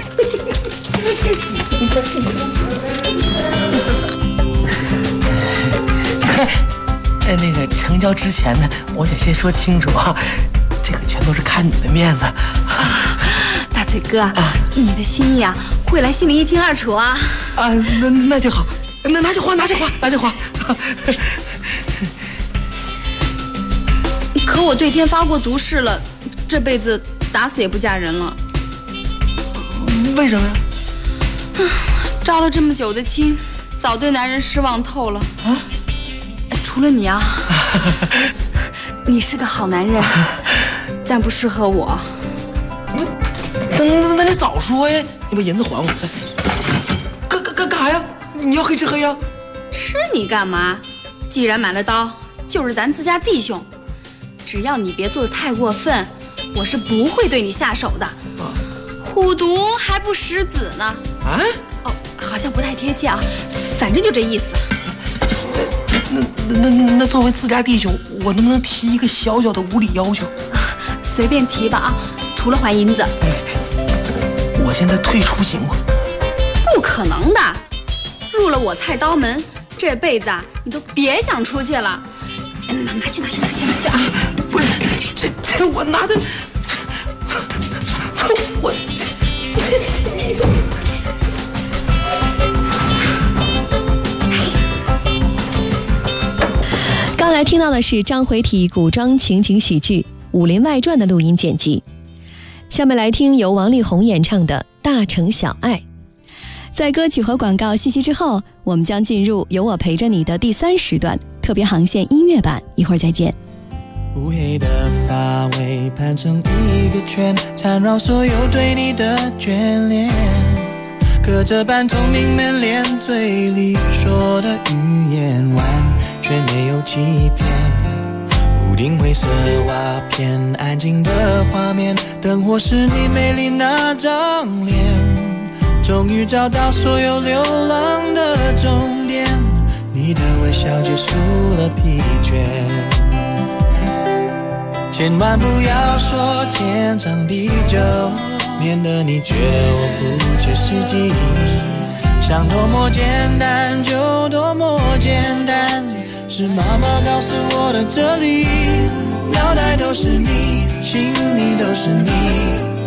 那个成交之前呢，我想先说清楚啊，这个全都是看你的面子。 大嘴哥，你的心意啊，会来心里一清二楚啊。 啊，那就好，拿去花。 可我对天发过毒誓了，这辈子打死也不嫁人了。 为什么呀？ 招了这么久的亲，早对男人失望透了啊！除了你啊，你是个好男人，但不适合我。 那你早说呀！你把银子还我。干啥呀？你要黑吃黑呀？ 吃你干嘛？既然买了刀，就是咱自家弟兄，只要你别做得太过分，我是不会对你下手的。虎毒还不食子呢。啊？哦，好像不太贴切啊，反正就这意思。 那作为自家弟兄，我能不能提一个小小的无理要求？ 随便提吧啊，除了还银子。 我现在退出行吗？ 不可能的，入了我菜刀门，这辈子啊，你都别想出去了。拿去啊！ 不是，这我拿的，我刚才听到的是章回体古装情景喜剧《武林外传》的录音剪辑。下面来听由王力宏演唱的《大城小爱》。在歌曲和广告信息之后，我们将进入有我陪着你的第3时段特别航线音乐版，一会儿再见。 乌黑的发尾盘成一个圈，缠绕所有对你的眷恋，隔着半透明门帘，嘴里说的语言完全没有欺骗。屋顶灰色瓦片，安静的画面，灯火是你美丽那张脸，终于找到所有流浪的终点，你的微笑结束了疲倦。千万不要说天长地久，免得你觉我不切实际。想多么简单就多么简单，是妈妈告诉的这里，脑袋都是你，心里都是你，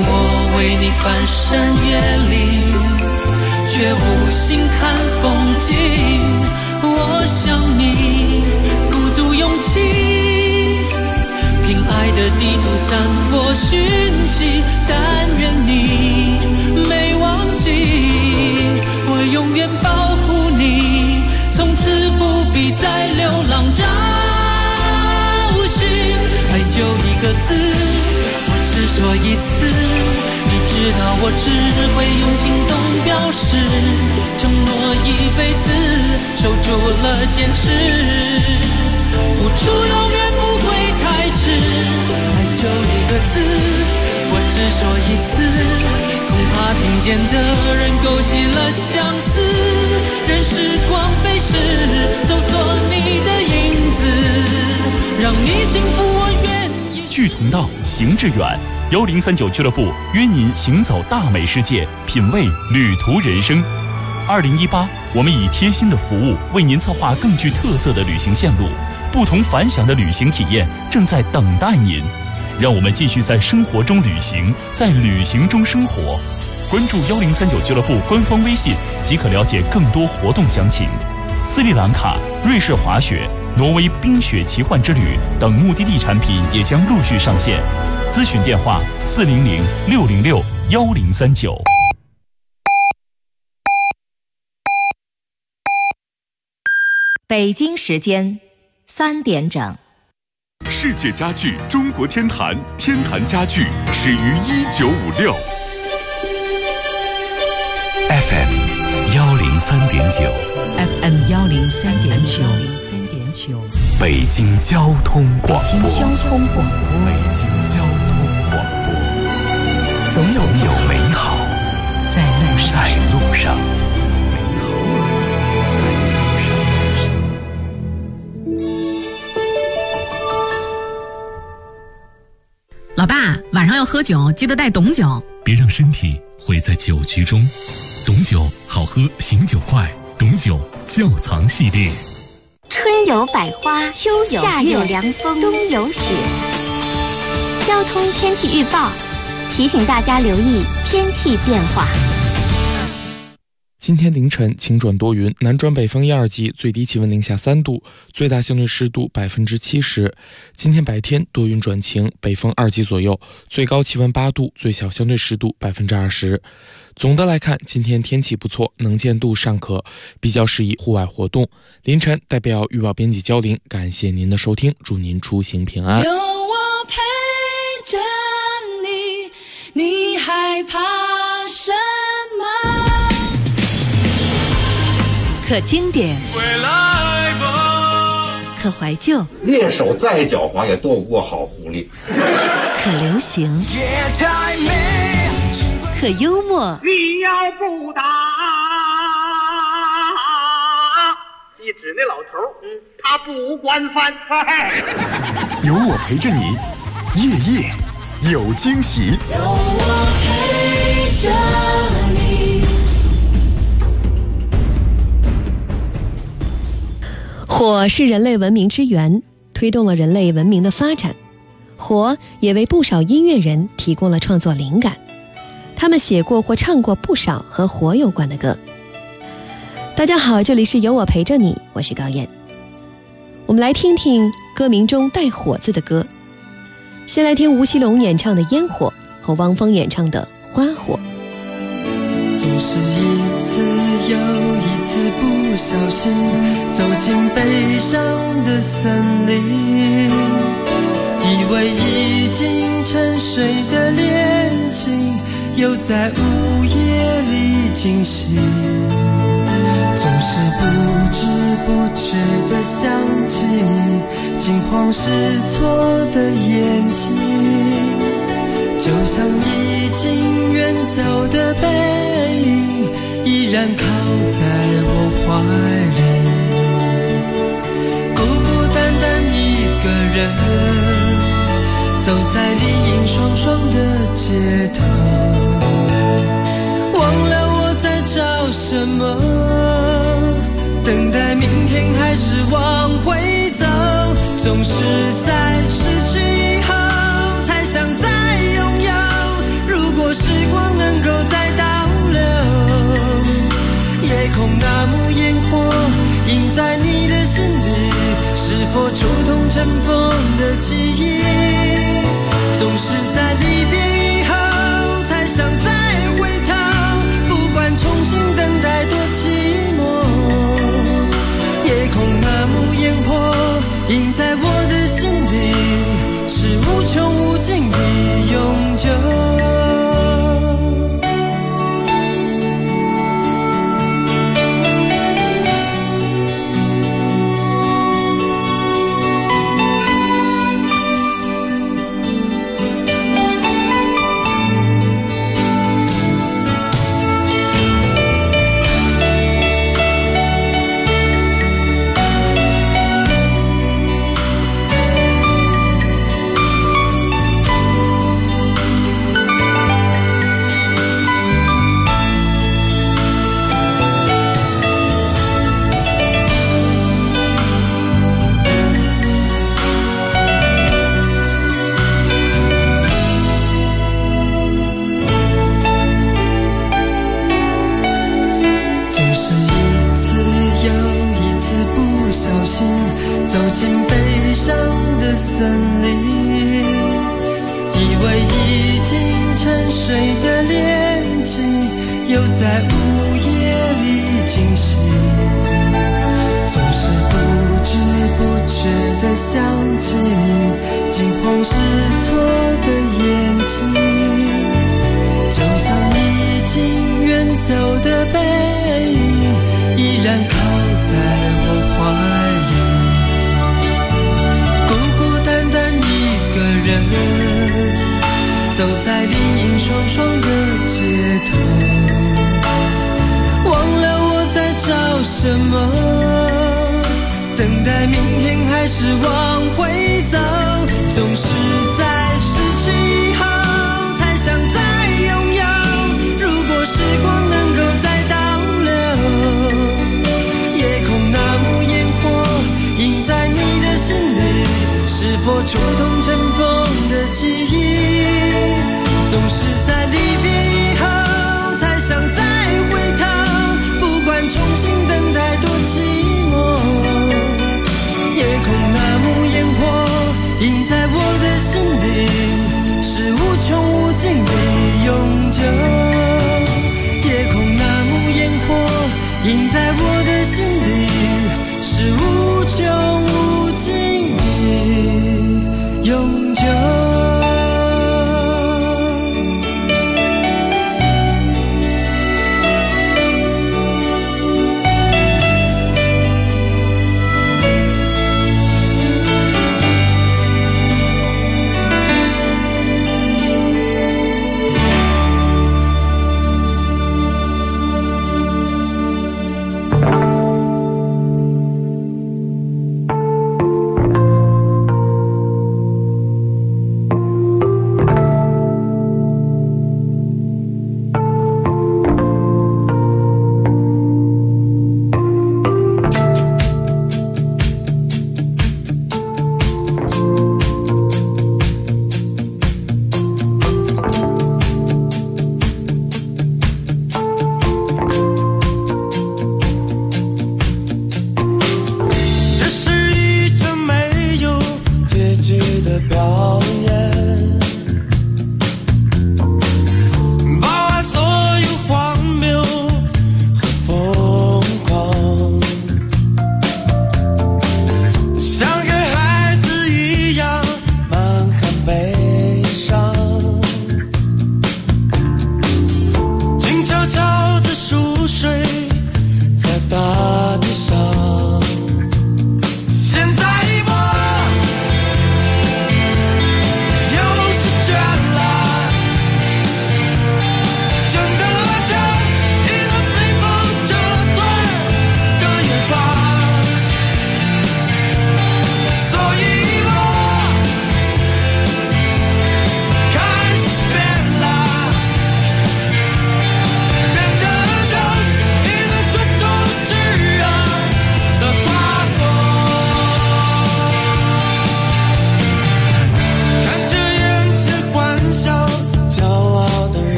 我为你翻山越岭，却无心看风景。我想你鼓足勇气，凭爱的地图散播讯息，但愿你没忘记，我永远保护你，从此不必再流浪找寻。爱就一个字，我只说一次，你知道我只会用行动表示，承诺一辈子，守住了坚持，付出永远不会太迟。爱就一个字，我只说一次，恐怕听见的人勾起了相思，任时光飞逝，搜索你的影子，让你幸福我愿意。 剧同道，行致远。1039俱乐部约您行走大美世界，品味旅途人生。2018，我们以贴心的服务为您策划更具特色的旅行线路，不同凡响的旅行体验正在等待您。让我们继续在生活中旅行，在旅行中生活。关注1039俱乐部官方微信即可了解更多活动详情。斯里兰卡、瑞士滑雪、挪威冰雪奇幻之旅等目的地产品也将陆续上线。咨询电话400-606-1039。 北京时间3点整。 世界家具中国天坛，天坛家具始于1956。 FM 103.9，FM 103.9， 北京交通广播， 北京交通广播， 总有美好在路上。 老爸，晚上要喝酒，记得带董酒， 别让身体毁在酒局中。董酒好喝，醒酒快。董酒窖藏系列。 春有百花，秋有夏有凉风，冬有雪。交通天气预报提醒大家留意天气变化。 今天凌晨晴转多云，南转北风1、2级，最低气温零下3度，最大相对湿度70%。今天白天多云转晴，北风2级左右，最高气温8度，最小相对湿度20%。总的来看，今天天气不错，能见度尚可，比较适宜户外活动。凌晨代表预报编辑焦玲，感谢您的收听，祝您出行平安。 有我陪着你，你害怕什么？ 可经典，可怀旧， 猎手再狡猾也斗不过好狐狸。 可流行，可幽默。 你要不打，一指那老头，他不惯犯。 有我陪着你，夜夜有惊喜。 有我陪着你。 火是人类文明之源，推动了人类文明的发展。火也为不少音乐人提供了创作灵感，他们写过或唱过不少和火有关的歌。大家好，这里是有我陪着你，我是高燕。我们来听听歌名中带火字的歌。先来听吴奇隆演唱的《烟火》和汪峰演唱的《花火》。 总是一次又一次不小心走进悲伤的森林，以为已经沉睡的恋情又在午夜里惊醒，总是不知不觉地想起你惊慌失措的眼睛，就像已经远走的背影依然靠在我怀里，孤孤单单一个人走在林荫霜霜的街头，忘了我在找什么，等待明天还是往回走，总是在失去以后才想再拥有，如果尘封的记忆，总是在离别以后才想再回头，不管重新等待多寂寞，夜空那幕烟火映在我的心里，是无穷无尽的永久。触动尘封的记忆，总是在离别以后才想再回头，不管重新等待多寂寞，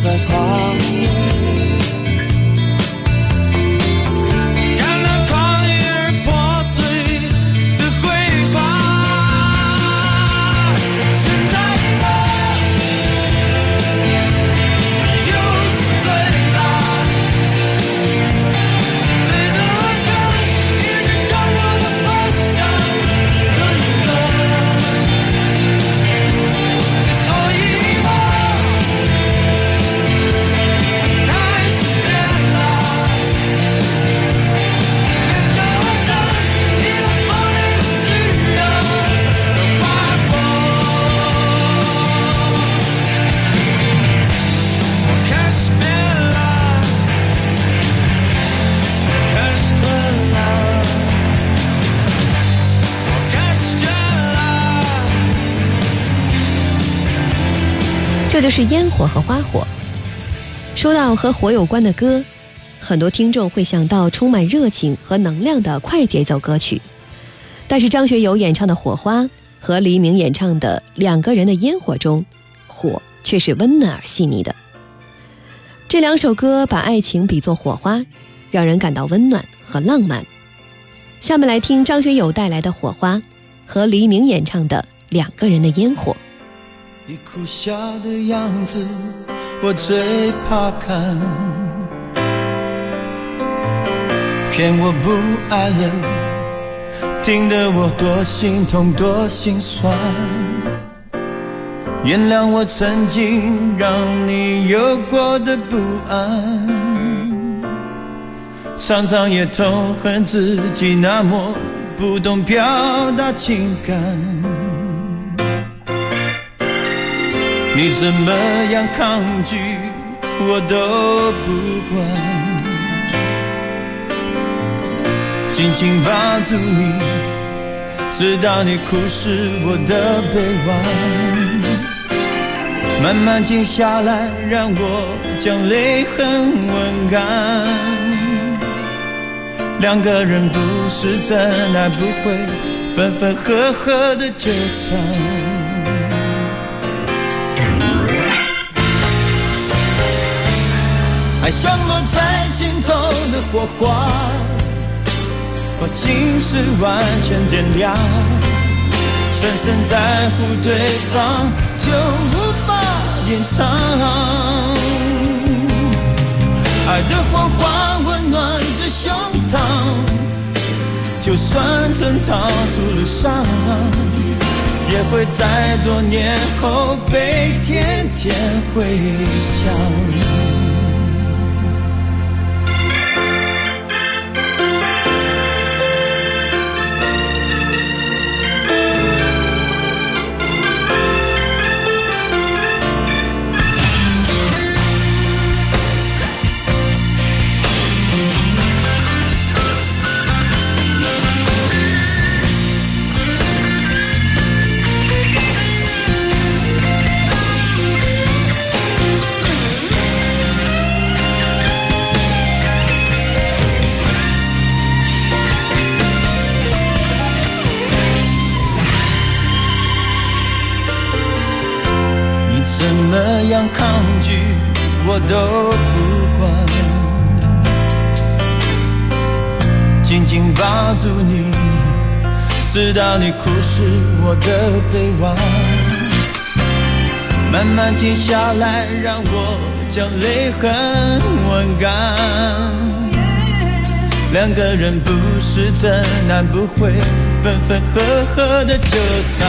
在旷野。 这就是烟火和花火。说到和火有关的歌，很多听众会想到充满热情和能量的快节奏歌曲，但是张学友演唱的《火花》和黎明演唱的《两个人的烟火》中，火却是温暖而细腻的。这两首歌把爱情比作火花，让人感到温暖和浪漫。下面来听张学友带来的《火花》和黎明演唱的《两个人的烟火》。 你哭笑的样子我最怕看，骗我不爱了，听得我多心痛多心酸。原谅我曾经让你有过的不安，常常也痛恨自己那么不懂表达情感。你怎么样抗拒我都不管，紧紧抱住你，直到你哭湿我的臂弯，慢慢静下来，让我将泪痕吻干。两个人不是真爱，不会分分合合的纠缠。爱像落在心头的火花，把心事完全点亮。深深在乎对方，就无法隐藏。爱的火花温暖着胸膛，就算曾逃出了伤，也会在多年后被天天回想。怎么样抗拒我都不管，紧紧抱住你，直到你哭湿我的臂弯，慢慢静下来，让我将泪痕吻干。两个人不是真爱，不会分分合合的纠缠。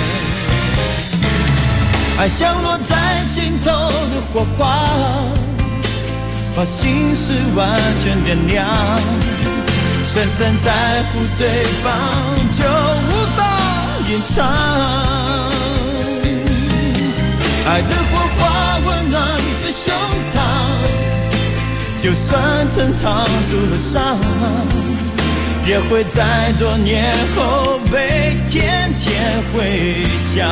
爱像落在心头的火花，把心事完全点亮。深深在乎对方，就无法隐藏。爱的火花温暖着胸膛，就算曾逃出了伤，也会在多年后被天天回想。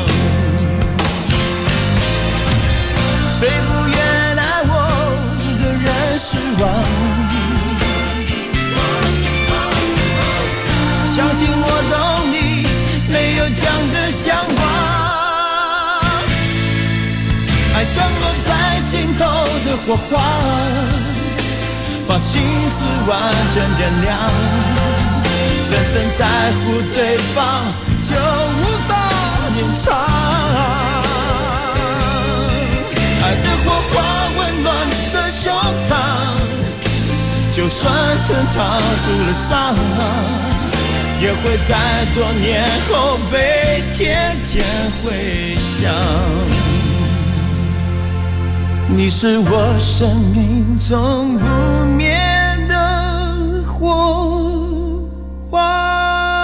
谁不愿爱我的人失望？相信我懂你没有讲的向往。爱像落在心头的火花，把心思完全点亮。深深在乎对方，就无法隐藏。爱的火花温暖着胸膛，就算曾逃出了伤，也会在多年后被天天回想。你是我生命中不灭的火花。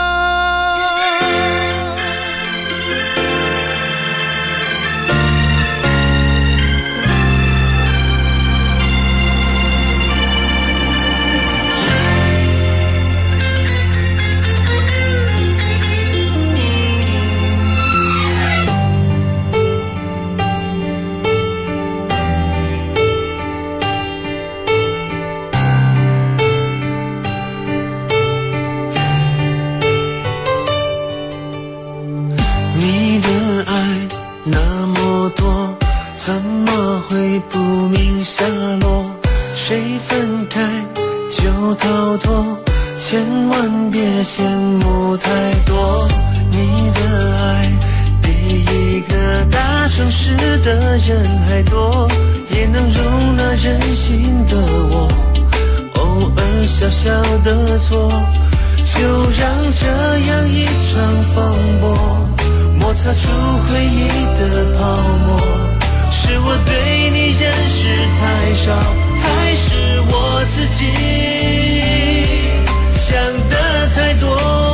逃脱，千万别羡慕太多。你的爱比一个大城市的人还多，也能容纳任性的我，偶尔小小的错，就让这样一场风波摩擦出回忆的泡沫。是我对你认识太少，还是我自己想的太多？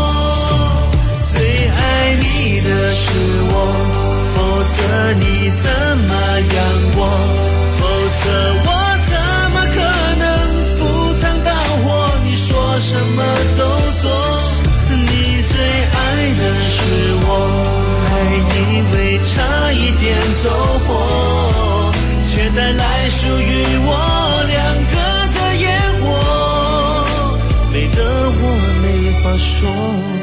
最爱你的是我，否则你怎么养我？否则我怎么可能赴汤蹈火？你说什么都做。你最爱的是我，还以为差一点走火，却带来属于我两个的烟火，美得我没话说。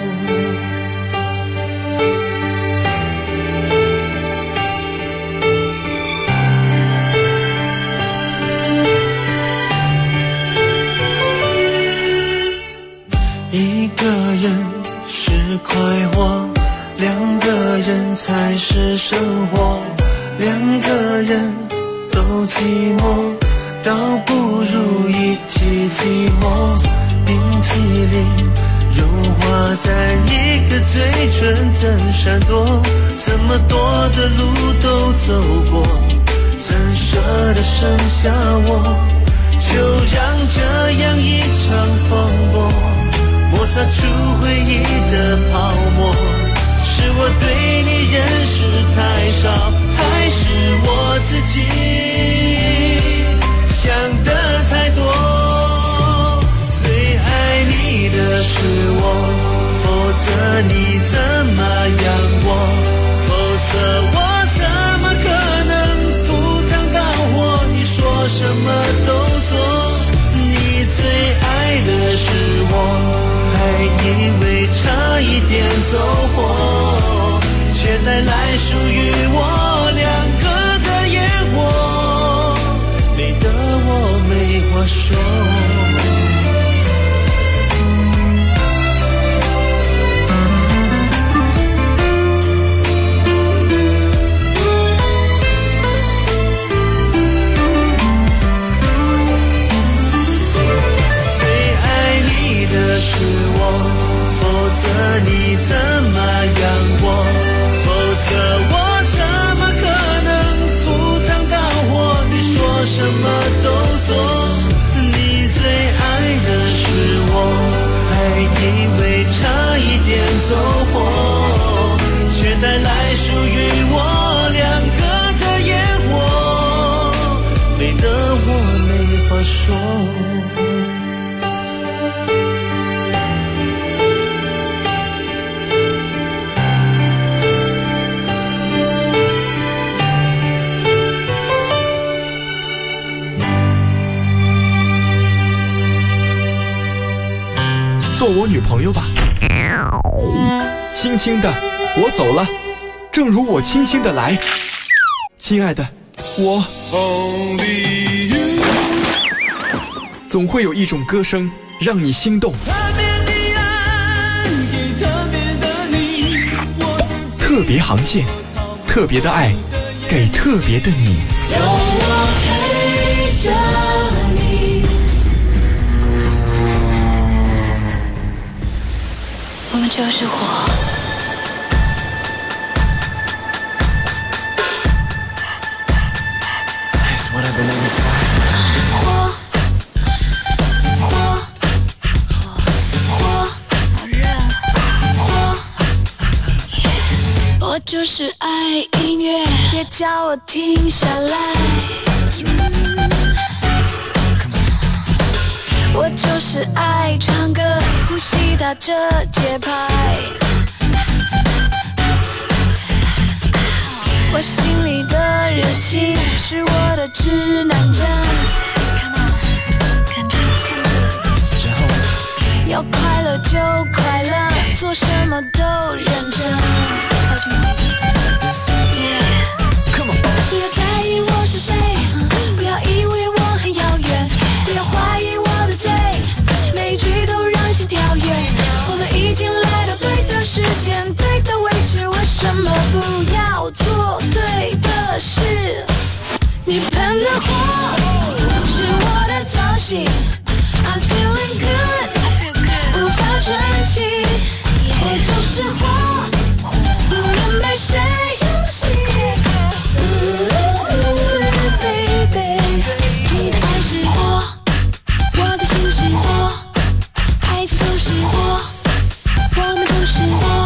一个人是快活，两个人才是生活。两个人都寂寞，倒不如一起寂寞。冰淇淋融化在一个嘴唇，怎闪躲？这么多的路都走过，怎舍得剩下我？就让这样一场风波摩擦出回忆的泡沫。是我对你认识太少，还是我自己想的太多？最爱你的是我，否则你怎么养我？否则我怎么可能赴汤蹈火？你说什么都做。你最爱的是我，还以为差一点走火，却带来属于我两个的烟火，美得我没话说。是我，否则你怎么养我？否则我怎么可能赴汤蹈火？你说什么都做。你最爱的是我，还以为差一点走火，却带来属于我两个的烟火，美得我没话说。 做我女朋友吧，轻轻的，我走了，正如我轻轻的来，亲爱的，我。 总会有一种歌声让你心动。特别航线，特别的爱，给特别的你。 有我陪着你，我们就是火。我就是爱音乐，别叫我停下来。我就是爱唱歌，呼吸打着节拍。我心里的热情是我的指南针。要快乐就快乐，做什么都认真。不要在意我是谁，不要以为我很遥远，不要怀疑我的嘴，每一句都让心跳跃。我们已经来到对的时间，对的位置，为什么不要做对的事？你喷的火是我的造型 I'm feeling good， 无法喘气，我就是火，不能被谁游戏。Baby， 你的爱是火，我的心是火，爱情就是火，我们就是火。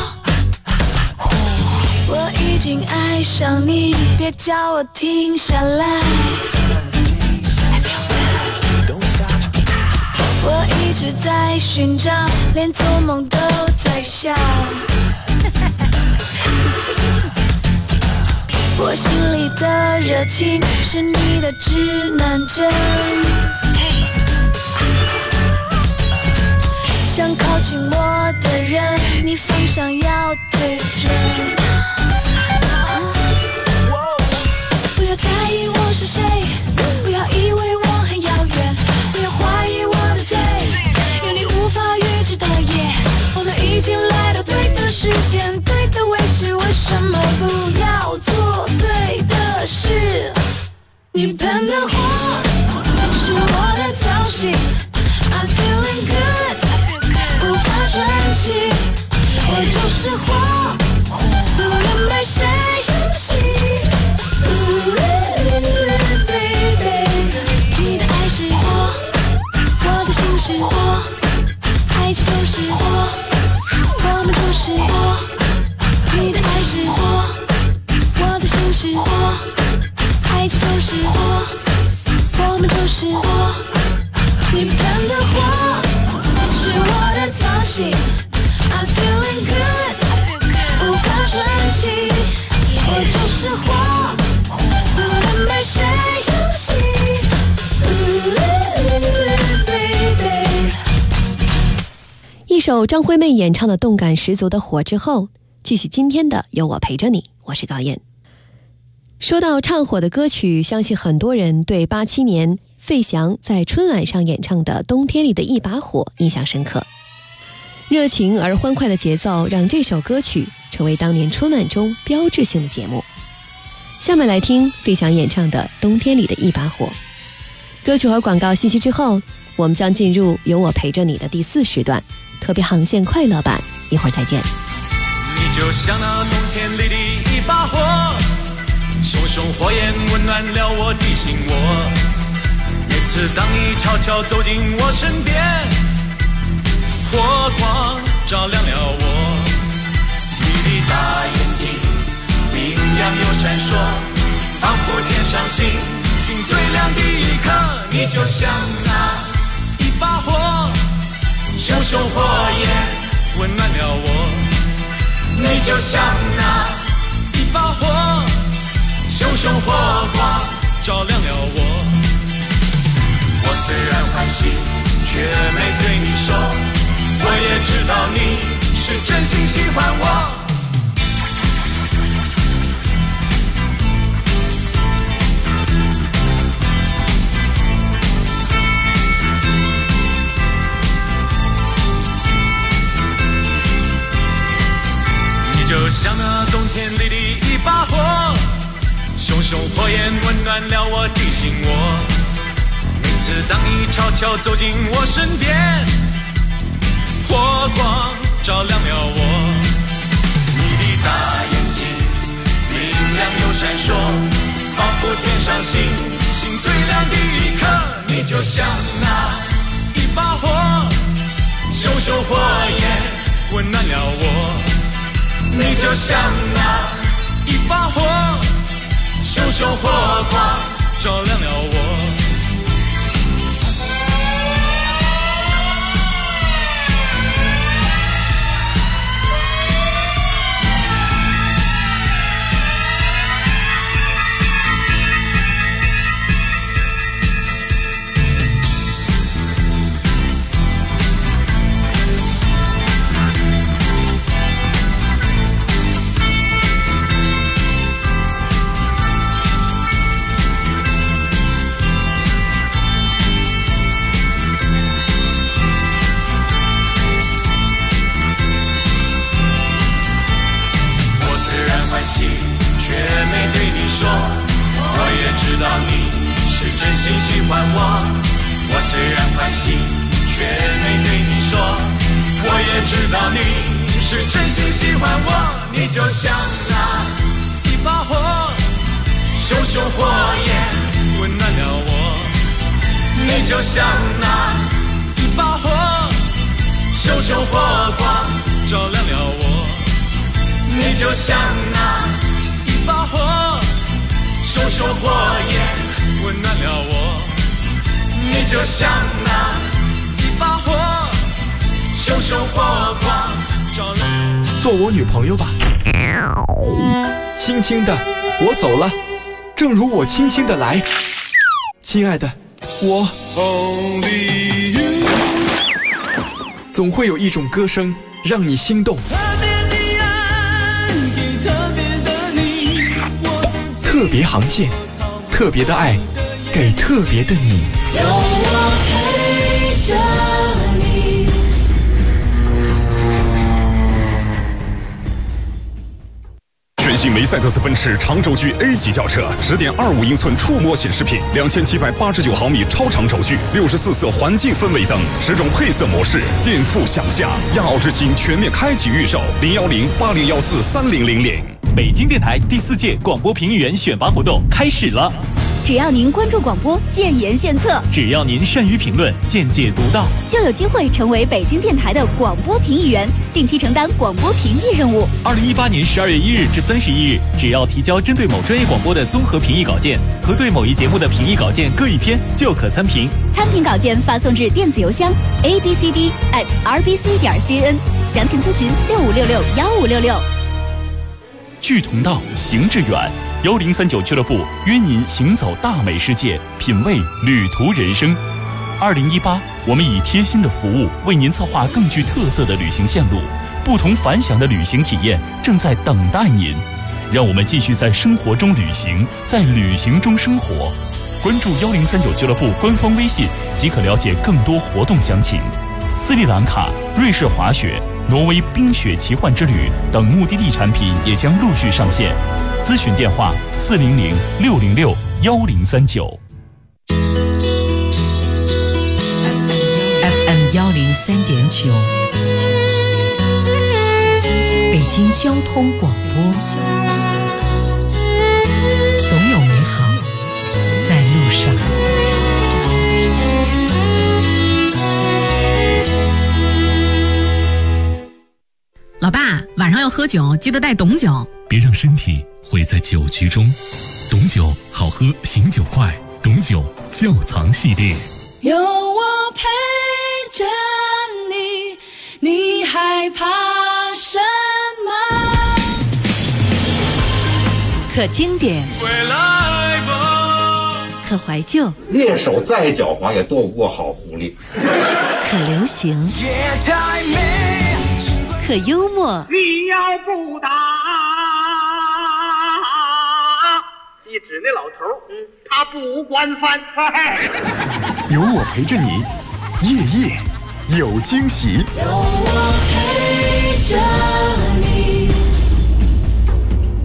我已经爱上你，别叫我停下来。我一直在寻找，连做梦都在笑。我心里的热情是你的指南针，想靠近我的人，你方向要对准。不要在意我是谁，不要以为我很遥远，不要怀疑我的嘴，有你无法预知的夜。我们已经来到对的时间，对的位置，为什么不要做对的事？你喷的火是我的造型 I'm feeling good， 无法喘气，我就是火，不能被谁游戏。Baby， 你的爱是火，我的心是火，爱情就是火，我们就是火。你的爱是火，我的心是火，爱情就是火，我们就是火。你喷的火是我的造型 I'm feeling good， 无法喘气，我就是火，不能被谁游戏。 一首张惠妹演唱的动感十足的火之后，继续今天的有我陪着你，我是高燕。说到唱火的歌曲，相信很多人对87年费翔在春晚上演唱的《冬天里的一把火》印象深刻。热情而欢快的节奏让这首歌曲成为当年春晚中标志性的节目。下面来听费翔演唱的《冬天里的一把火》。歌曲和广告信息之后，我们将进入有我陪着你的第4时段特别航线快乐版，一会儿再见。 你就像那冬天里的一把火，熊熊火焰温暖了我的心窝。每次当你悄悄走进我身边，火光照亮了我。你的大眼睛明亮又闪烁，仿佛天上星星最亮的一颗。你就像那一把火，熊熊火焰温暖了我。你就像那一把火，熊熊火光照亮了我。我虽然欢喜，却没对你说，我也知道你是真心喜欢我。 田里的一把火，熊熊火焰温暖了我的心窝。每次当你悄悄走进我身边，火光照亮了我。你的大眼睛明亮又闪烁，仿佛天上星星最亮的一颗。你就像那一把火，熊熊火焰温暖了我。你就像那一把火，熊熊火光照亮了我。知道你是真心喜欢我，我虽然欢喜，却没对你说。我也知道你是真心喜欢我，你就像那一把火，熊熊火焰温暖了我。你就像那一把火，熊熊火光照亮了我。你就像那一把火，熊熊火焰温暖了我。你就像那一把火，熊熊火光照亮。 做我女朋友吧。轻轻的，我走了，正如我轻轻的来。亲爱的，我总会有一种歌声让你心动。特别航线，特别的爱，给特别的你。有我陪着你。 全新梅赛德斯奔驰长轴距 A 级轿车，10.25英寸触摸显示屏，2789毫米超长轴距，64色环境氛围灯，10种配色模式，颠覆想象。亚奥之星全面开启预售，01080143000。 北京电台第4届广播评议员选拔活动开始了。 只要您关注广播，建言献策； 只要您善于评论，见解独到， 就有机会成为北京电台的广播评议员，定期承担广播评议任务。 2018年12月1日至31日，只要提交针对某专业广播的综合评议稿件和对某一节目的评议稿件各一篇，就可参评。 参评稿件发送至电子邮箱 abcd@rbc.cn， 详情咨询65661566。 志同道，行致远。1039俱乐部约您行走大美世界，品味旅途人生。2018，我们以贴心的服务为您策划更具特色的旅行线路，不同凡响的旅行体验正在等待您。让我们继续在生活中旅行，在旅行中生活。关注1039俱乐部官方微信即可了解更多活动详情。斯里兰卡、瑞士滑雪、挪威冰雪奇幻之旅等目的地产品也将陆续上线。咨询电话400-606-1039。 FM 103.9，北京交通广播，总有美好在路上。 老爸，晚上要喝酒，记得带董酒。 别让身体毁在酒局中。董酒好喝，醒酒快。董酒窖藏系列。 有我陪着你，你害怕什么？ 可经典，可怀旧， 猎手再狡猾也斗不过好狐狸。 可流行，可幽默。 你要不打，一指那老头，他不惯犯。 有我陪着你，夜夜有惊喜。 有我陪着你。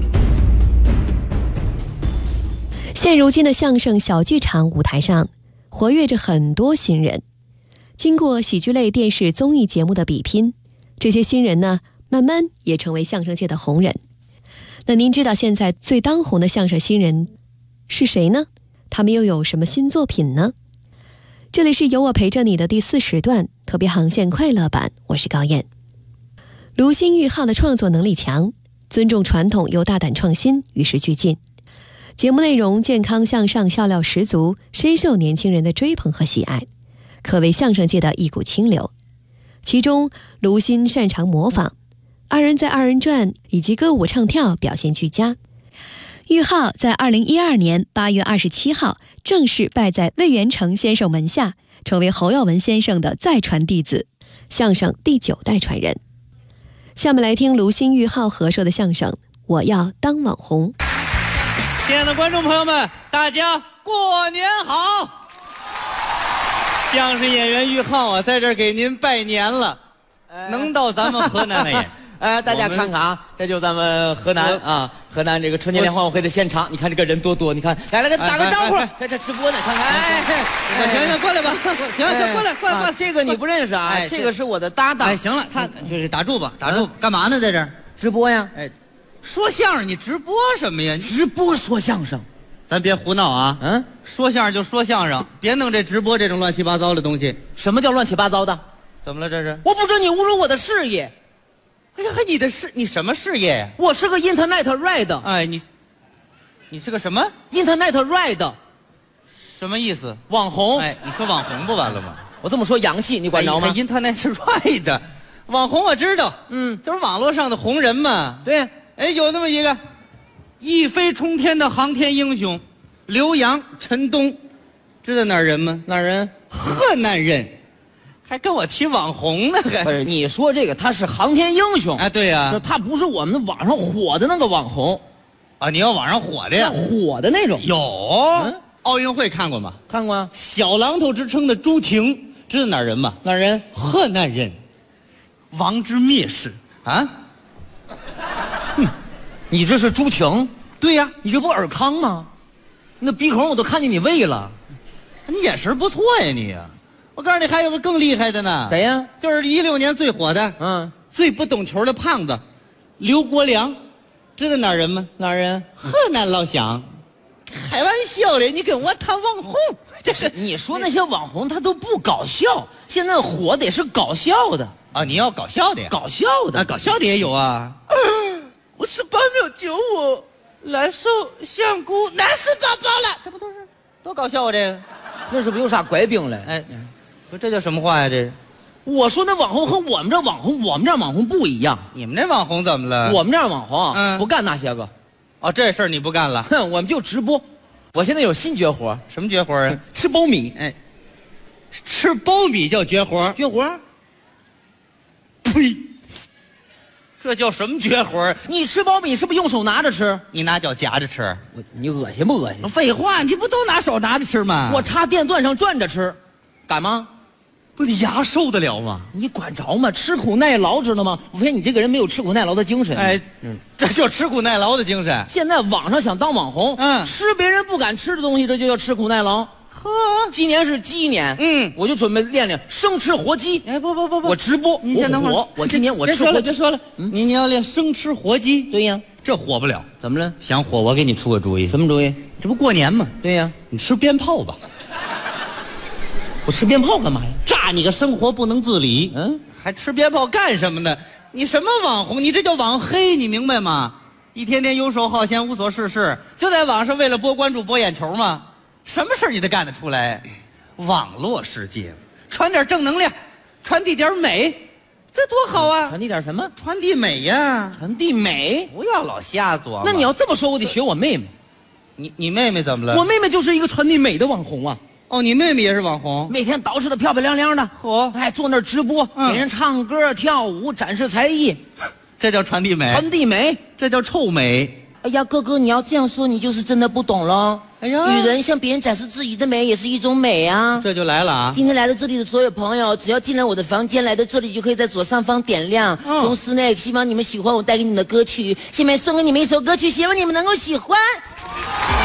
现如今的相声小剧场舞台上，活跃着很多新人。经过喜剧类电视综艺节目的比拼，这些新人呢，慢慢也成为相声界的红人。那您知道现在最当红的相声新人是谁呢？他们又有什么新作品呢？这里是有我陪着你的第4时段特别航线快乐版，我是高燕。卢鑫、玉浩的创作能力强，尊重传统又大胆创新，与时俱进。节目内容健康向上，笑料十足，深受年轻人的追捧和喜爱，可谓相声界的一股清流。其中卢鑫擅长模仿，二人在二人转以及歌舞唱跳表现俱佳。玉浩在2012年8月27号正式拜在魏元成先生门下，成为侯耀文先生的再传弟子，相声第9代传人。下面来听卢鑫、玉浩合说的相声《我要当网红》。 亲爱的观众朋友们，大家过年好！相声演员玉浩啊，在这儿给您拜年了，能到咱们河南来演。 大家看看啊，这就咱们河南啊，河南这个春节联欢晚会的现场，你看这个人多多，你看，来打个招呼，这直播呢，看看， 行，过来吧，行，过来， 这个你不认识啊？这个是我的搭档。 行了，就是打住吧，干嘛呢？在这儿直播呀？ 说相声你直播什么呀？ 直播说相声， 咱别胡闹啊！说相声就说相声，别弄这直播这种乱七八糟的东西。 什么叫乱七八糟的？ 怎么了这是？ 我不准你侮辱我的事业。 哎呀，你什么事业呀？ 我是个 Internet Red。 哎，你是个什么 ？Internet Red， 什么意思？ 网红。 哎，你说网红不完了吗？ 我这么说洋气，你管着吗 ？Internet Red， 网红我知道，就是网络上的红人嘛。 对， 哎，有那么一个一飞冲天的航天英雄刘洋、陈东，知道哪儿人吗？ 哪儿人？ 河南人。还跟我提网红呢？ 不是，你说这个他是航天英雄啊？对呀， 他不是我们网上火的那个网红啊！你要网上火的呀？ 火的那种有。奥运会看过吗？ 看过啊。 小榔头之称的朱婷，知道哪儿人吗？ 哪儿人？ 河南人。王之蔑视啊！ 你这是朱婷？ 对呀， 你这不尔康吗？那鼻孔我都看见你胃了。 你眼神不错呀，你呀！我告诉你，还有个更厉害的呢。 谁呀？ 就是16年最火的，最不懂球的胖子，刘国梁，知道哪儿人吗？ 哪儿人？ 河南老乡。开玩笑嘞，你跟我谈网红， 这是你说那些网红他都不搞笑，现在火得是搞笑的啊！你要搞笑的呀？ 搞笑的， 搞笑的也有啊。 我18秒95，来寿香菇难死宝宝了， 这不都是多搞笑啊？这个， 那是不是有啥怪病了？ 哎。不，这叫什么话呀？这是， 我说那网红和我们这网红不一样。 你们这网红怎么了？ 我们这网红不干那些个。 哦，这事儿你不干了？ 哼，我们就直播。我现在有新绝活。 什么绝活啊？ 吃苞米。 哎，吃苞米叫绝活？ 绝活？ 呸！这叫什么绝活？ 你吃苞米是不是用手拿着吃？ 你拿脚夹着吃？ 你恶心不恶心？ 废话，你不都拿手拿着吃吗？ 我插电钻上转着吃，敢吗？ 不，你牙受得了吗？ 你管着吗？吃苦耐劳，知道吗？我发现你这个人没有吃苦耐劳的精神。 哎，这叫吃苦耐劳的精神。 现在网上想当网红，吃别人不敢吃的东西，这就叫吃苦耐劳。 呵， 今年是鸡年，我就准备练练生吃活鸡。 哎，不， 我直播， 你先等会儿。 我今年我别说了，你要练生吃活鸡？ 对呀， 这火不了。 怎么了？ 想火，我给你出个主意。 什么主意？ 这不过年吗？ 对呀， 你吃鞭炮吧。 我吃鞭炮干嘛呀？ 炸你个生活不能自理，还吃鞭炮干什么呢？你什么网红？你这叫网黑，你明白吗？一天天游手好闲，无所事事，就在网上为了博关注、博眼球吗？什么事你都干得出来？网络世界，传点正能量，传递点美，这多好啊！ 传递点什么？ 传递美呀！ 传递美， 不要老瞎琢磨。 那你要这么说，我得学我妹妹。 你妹妹怎么了？ 我妹妹就是一个传递美的网红啊。 哦，你妹妹也是网红， 每天捯饬的漂漂亮亮的，哎，坐那儿直播，给人唱歌跳舞，展示才艺， 这叫传递美。 传递美， 这叫臭美。 哎呀，哥哥，你要这样说，你就是真的不懂了。 哎呀， 女人向别人展示自己的美也是一种美啊。 这就来了啊！ 今天来到这里的所有朋友，只要进来我的房间，来到这里就可以在左上方点亮。从室内，希望你们喜欢我带给你们的歌曲。下面送给你们一首歌曲，希望你们能够喜欢。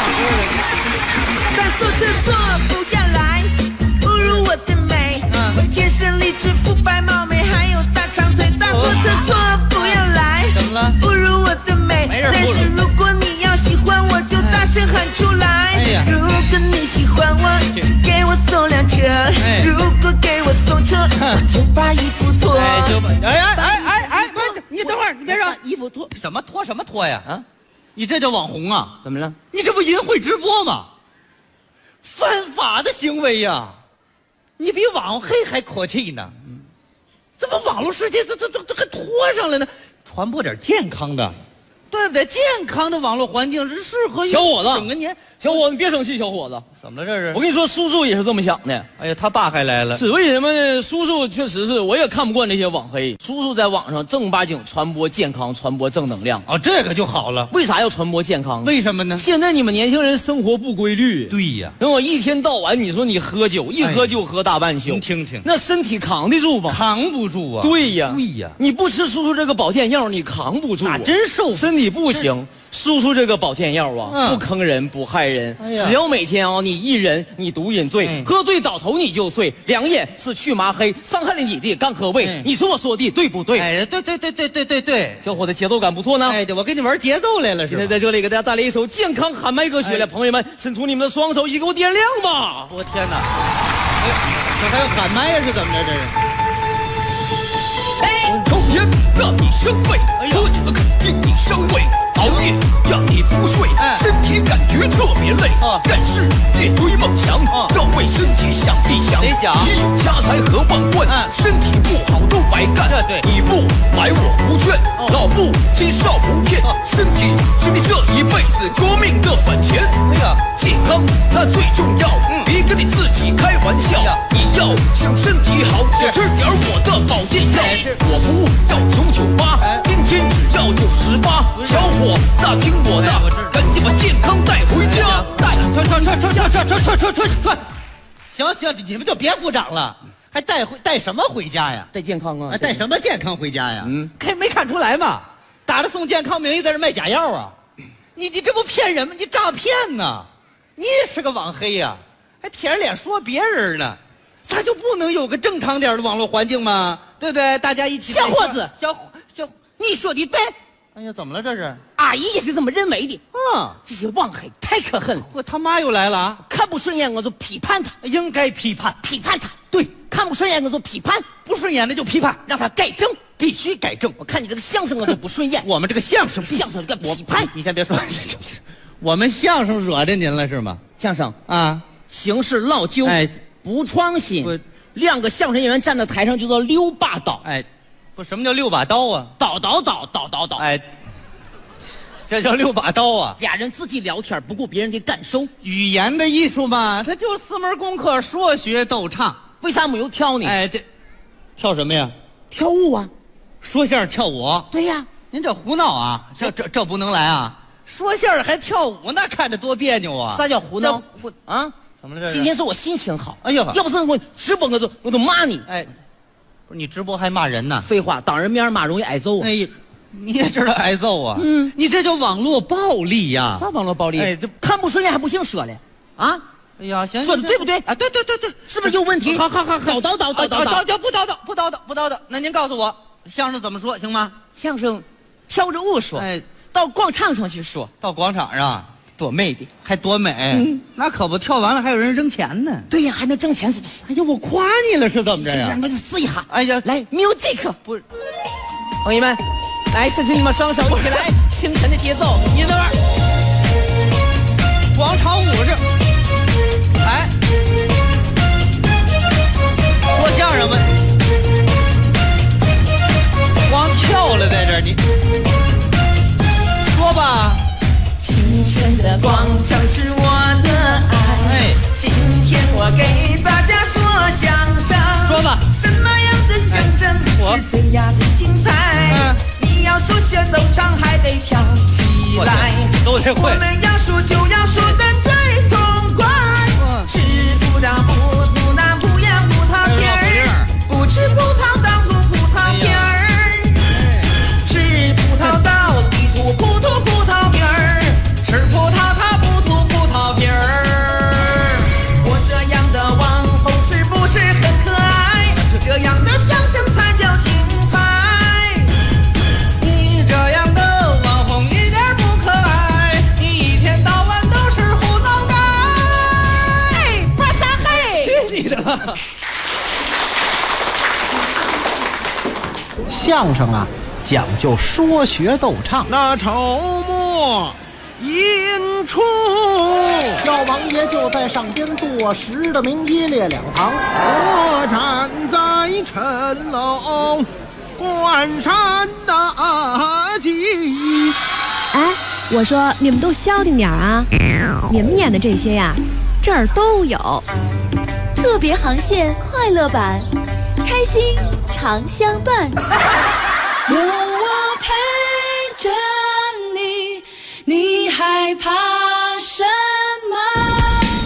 但错这错不要来侮辱我的美，我天生丽质肤白貌美，还有大长腿。但错这错不要来怎么了？ 侮辱我的美，但是如果你要喜欢我，就大声喊出来。如果你喜欢我，给我送辆车；如果给我送车，我就把衣服脱。 你等会儿，你别说衣服脱什么脱什么脱呀？啊，你这叫网红啊？怎么了？你这不淫秽直播吗？犯法的行为呀！你比网黑还可气呢。怎么网络世界这还拖上来呢？传播点健康的，对不对？健康的网络环境是适合小伙子整个年。 小伙子，你别生气，小伙子， 怎么了这是？ 我跟你说，叔叔也是这么想的。 哎呀，他爸还来了。 是为什么呢？叔叔确实是，我也看不惯那些网黑。叔叔在网上正儿八经传播健康，传播正能量。 哦，这个就好了。 为啥要传播健康？ 为什么呢？ 现在你们年轻人生活不规律。 对呀， 那我一天到晚，你说你喝酒，一喝就喝大半宿。 你听听， 那身体扛得住吗？ 扛不住啊。 对呀， 对呀， 你不吃叔叔这个保健药，你扛不住。 真瘦， 身体不行。叔叔这个保健药啊，不坑人，不害人。只要每天啊，你一人你毒瘾醉，喝醉倒头你就睡，两眼是去麻黑，伤害了你的肝和胃。你说我说的对不对？ 哎，对， 小伙子节奏感不错呢。 哎，我跟你玩节奏来了。 今天在这里给大家带来一首健康喊麦歌曲来，朋友们伸出你们的双手，一起给我点亮吧！ 我天哪，这还有喊麦呀？是怎么着？这是？ 抽烟让你生肺，喝酒了肯定你伤胃，熬夜让你不睡，身体感觉特别累。干事业追梦想，要为身体想一想。你有家财和万贯，身体不好都白干。你不买我不劝，老不亲少不骗，身体是你这一辈子革命的本钱。健康它最重要，别跟你自己开玩笑。你要想身体好，也吃点我的保健药。我不要998，今天只要98。小伙子听我的，赶紧把健康带回家。 行，你们就别鼓掌了，还带什么回家呀？ 带健康啊？ 带什么健康回家呀？没看出来吗？打着送健康名义在这卖假药啊！你这不骗人吗？你诈骗呢！你也是个网黑呀，还舔着脸说别人呢，咱就不能有个正常点的网络环境吗？对不对？大家一起。 小伙子，你说的对。 哎呀，怎么了这是？ 阿姨也是这么认为的。这些网黑太可恨了。 我他妈又来了啊！ 看不顺眼我就批判他， 应该批判他。 对， 看不顺眼我就批判， 不顺眼的就批判， 让他改正， 必须改正。 我看你这个相声我就不顺眼， 我们这个相声个批判。 你先别说，我们相声惹着您了是吗？ 相声啊， 形式老旧，不创新。两个相声演员站在台上就叫6把刀。 哎，不，什么叫6把刀啊？ 刀。 哎，这叫6把刀啊！ 俩人自己聊天，不顾别人的感受。 语言的艺术嘛，它就4门功课：说学逗唱。 为啥没有跳呢？ 哎，对，跳什么呀？ 跳舞啊！ 说相声跳舞？ 对呀， 您这胡闹啊！这不能来啊！说相声还跳舞，那看着多别扭啊！ 啥叫胡闹啊？ 怎么了？ 今天是我心情好。 哎呦， 要不是我直播我都骂你。 哎，不是你直播还骂人呢？ 废话，当人面骂容易挨揍啊！ 哎呀，你也知道挨揍啊？你这叫网络暴力呀！ 啥网络暴力？ 哎，这看不顺眼还不姓说嘞？啊？ 哎呀，行， 说的对不对？ 啊，对， 是不是有问题？ 好， 叨， 不叨叨。那您告诉我，相声怎么说行吗？ 相声跳着舞说， 哎， 到广场上去说， 到广场上多美的， 还多美。那可不，跳完了还有人扔钱呢。 对呀，还能挣钱是不是？ 哎呀，我夸你了是怎么着呀？ 我试一下。 哎呀， 来 music， 不是， 朋友们，来伸出你们双手，一起来，清晨的节奏，你这玩广场舞是。哎，说相声们光跳了在这儿，你说吧。 清晨的广场是我的爱，今天我给大家说相声。 说吧， 什么样的相声是最呀最精彩？你要说学逗唱还得跳起来， 都得会。 我们要说就要说的最痛快，吃葡萄不吐那不咽葡萄皮儿，不吃葡萄倒吐葡萄皮儿，吃葡萄倒地吐葡萄皮儿，吃葡萄它不吐葡相声啊，讲究说学逗唱。 那筹末引出， 赵王爷就在上边坐实的明一列两旁。 我站在城楼观山大吉。 哎，我说你们都消停点啊！你们演的这些呀，这儿都有。 特别航线快乐版，开心常相伴。 有我陪着你，你害怕什么？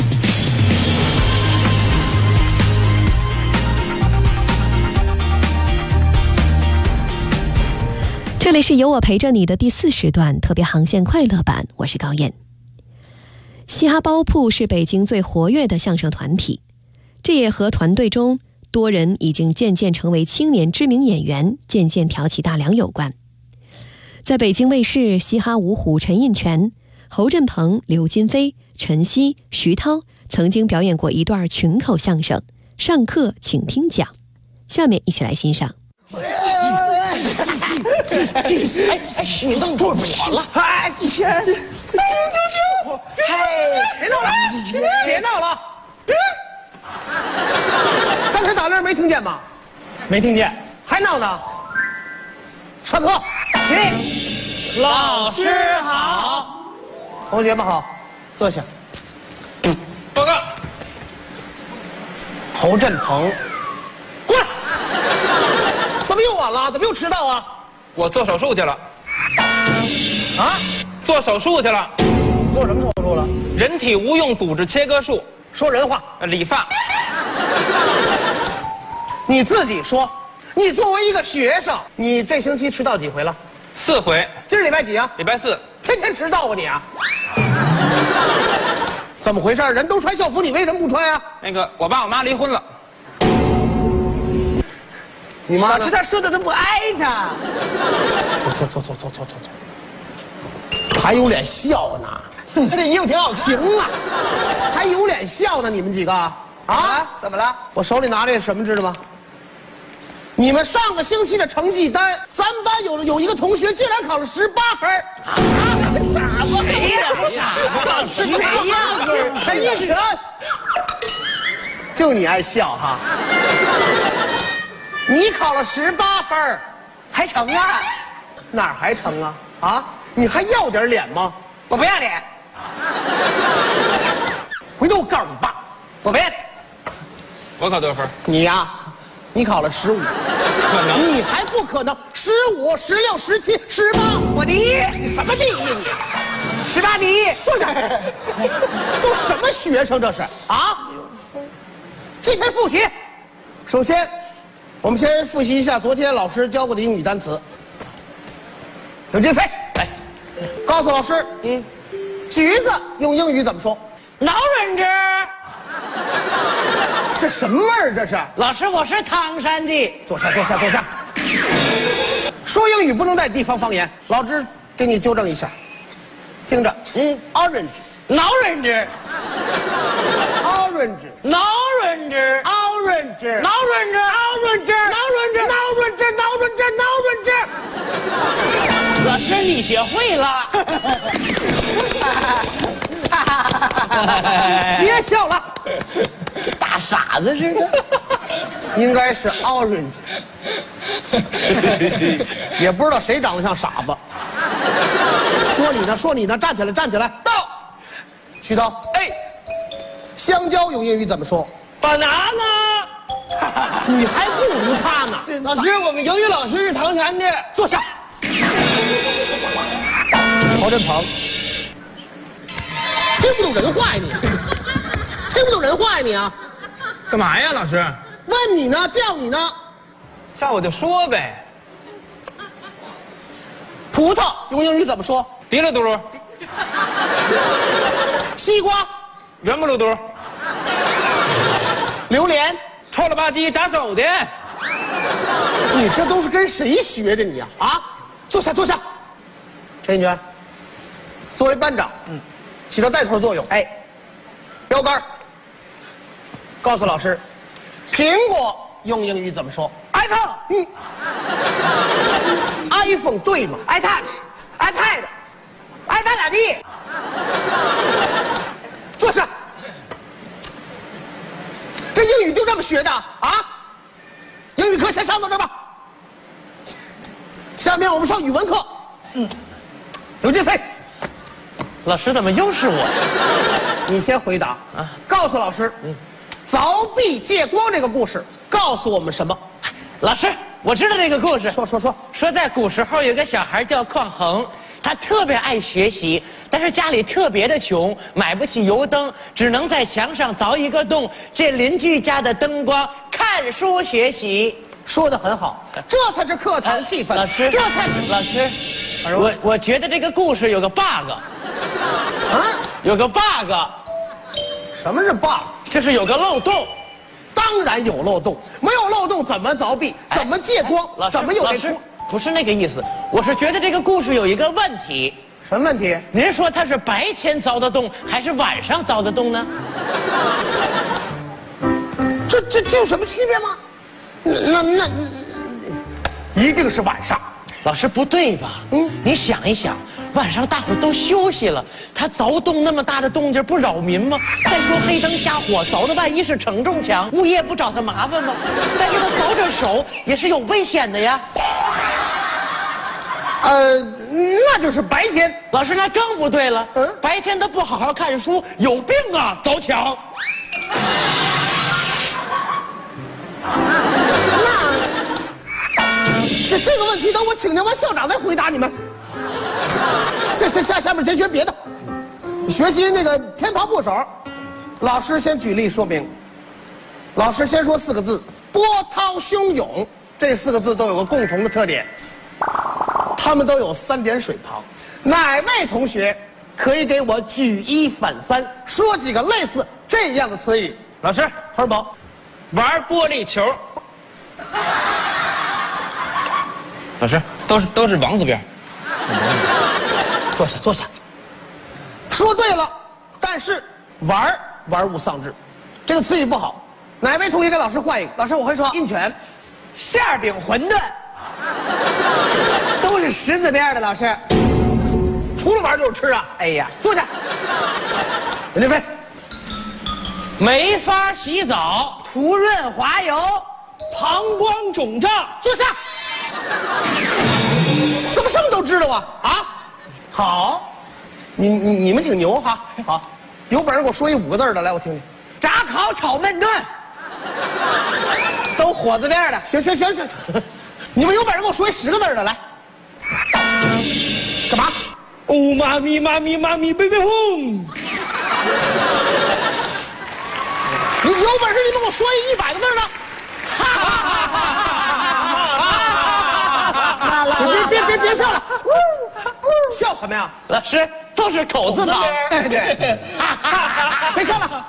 这里是有我陪着你的第4时段特别航线快乐版，我是高燕。嘻哈包铺是北京最活跃的相声团体，这也和团队中多人已经渐渐成为青年知名演员，渐渐挑起大梁有关。在北京卫视，嘻哈五虎陈印泉、侯振鹏、刘金飞、陈曦、徐涛曾经表演过一段群口相声《上课请听讲》，下面一起来欣赏。 你弄错我了！哎，别闹了，别闹了！刚才打铃没听见吗？ 没听见， 还闹呢？上课， 起！老师好， 同学们好，坐下。 报告。 侯振鹏，过来！怎么又晚了？怎么又迟到啊？ 我做手术去了。啊？做手术去了。 做什么手术了？ 人体无用组织切割术。 说人话。 理发。 你自己说，你作为一个学生，你这星期迟到几回了 ？4回。 今儿礼拜几啊？ 礼拜4。 天天迟到啊你啊！怎么回事？人都穿校服，你为什么不穿啊？ 那个，我爸我妈离婚了。 你妈呢？ 老师他说的都不挨着。 走，还有脸笑呢？ 他这衣服挺好看。 行啊，还有脸笑呢？你们几个啊？ 怎么了？ 我手里拿着什么知道吗？你们上个星期的成绩单，咱班有一个同学竟然考了18分。 傻子，谁呀？老师谁呀？ 陈印泉，就你爱笑哈。你考了18分， 还成啊？ 哪儿还成啊？啊，你还要点脸吗？ 我不要脸。 回头我告诉你爸， 我不要脸。 我考多少分？ 你呀，你考了15， 可能？ 你还不可能，15、16、17、18， 我第一。 你什么第一？ 你18第一。 坐下。都什么学生这是啊？今天复习，首先。我们先复习一下昨天老师教过的英语单词。刘金飞，来，告诉老师，橘子用英语怎么说 ？Orange。 这什么味儿？这是？ 老师，我是唐山的。 坐下。说英语不能带地方方言，老师给你纠正一下，听着，Orange。 老师，你学会了。 别笑了， 大傻子似的。 应该是 orange， 也不知道谁长得像傻子。说你呢，站起来。 到。 徐涛，香蕉用英语怎么说 ？banana。 你还不如他呢。 老师，我们英语老师是唐山的。 坐下。侯振鹏，听不懂人话呀你？听不懂人话呀你啊？ 干嘛呀，老师？ 问你呢，叫你呢。 叫我就说呗。 葡萄用英语怎么说？ 滴了嘟噜。 西瓜， 圆不噜嘟。 榴莲， 臭了吧唧扎手的。 你这都是跟谁学的你呀？啊，坐下。陈印泉，作为班长，起到带头作用。标杆，告诉老师， 苹果用英语怎么说 ？iPhone。嗯。iPhone 对吗 ？iPad、iPad、iPad 咋地？ 坐下。这英语就这么学的啊？英语课先上到这儿吧。下面我们上语文课。刘建飞， 老师怎么又是我？ 你先回答啊！告诉老师，凿壁借光这个故事告诉我们什么？ 老师，我知道这个故事。 说在古时候有个小孩叫匡衡，他特别爱学习，但是家里特别的穷，买不起油灯，只能在墙上凿一个洞，借邻居家的灯光看书学习。 说得很好，这才是课堂气氛。 老师， 这才是老师。我觉得这个故事有个 bug， 有个 bug。 什么是 bug？ 就是有个漏洞。 当然有漏洞，没有漏洞怎么凿壁？怎么借光？怎么有这光？ 不是那个意思，我是觉得这个故事有一个问题。 什么问题？ 您说它是白天凿的洞还是晚上凿的洞呢？ 这有什么区别吗？那一定是晚上。 老师不对吧？你想一想，晚上大伙都休息了，他凿洞那么大的动静不扰民吗？再说黑灯瞎火凿的，万一是承重墙，物业不找他麻烦吗？再说他凿着手也是有危险的呀。 那就是白天。 老师，那更不对了。白天他不好好看书，有病啊！凿墙。 这个问题等我请教完校长再回答你们。下面先学别的，学习那个偏旁部首。老师先举例说明。老师先说4个字：波涛汹涌。这4个字都有个共同的特点，它们都有3点水旁。哪位同学可以给我举一反三，说几个类似这样的词语？ 老师， 何尔宝， 玩玻璃球。老师，都是王字边。 坐下。说对了，但是玩物丧志，这个词语不好。哪位同学给老师换一个？ 老师，我会说印泉， 馅饼馄饨，都是10字边的。老师， 除了玩就是吃啊！ 哎呀， 坐下。任建飞， 没法洗澡，涂润滑油，膀胱肿胀。 坐下。怎么什么都知道啊？好，你们挺牛哈。好，有本事给我说一5个字的来，我听听。 炸烤炒焖炖，都火字边的。 行，你们有本事给我说一10个字的来。干嘛？ 哦妈咪贝贝轰！ 你有本事你们给我说一100个字的。别笑了，笑什么呀？ 老师，都是口字旁。对， 别笑了。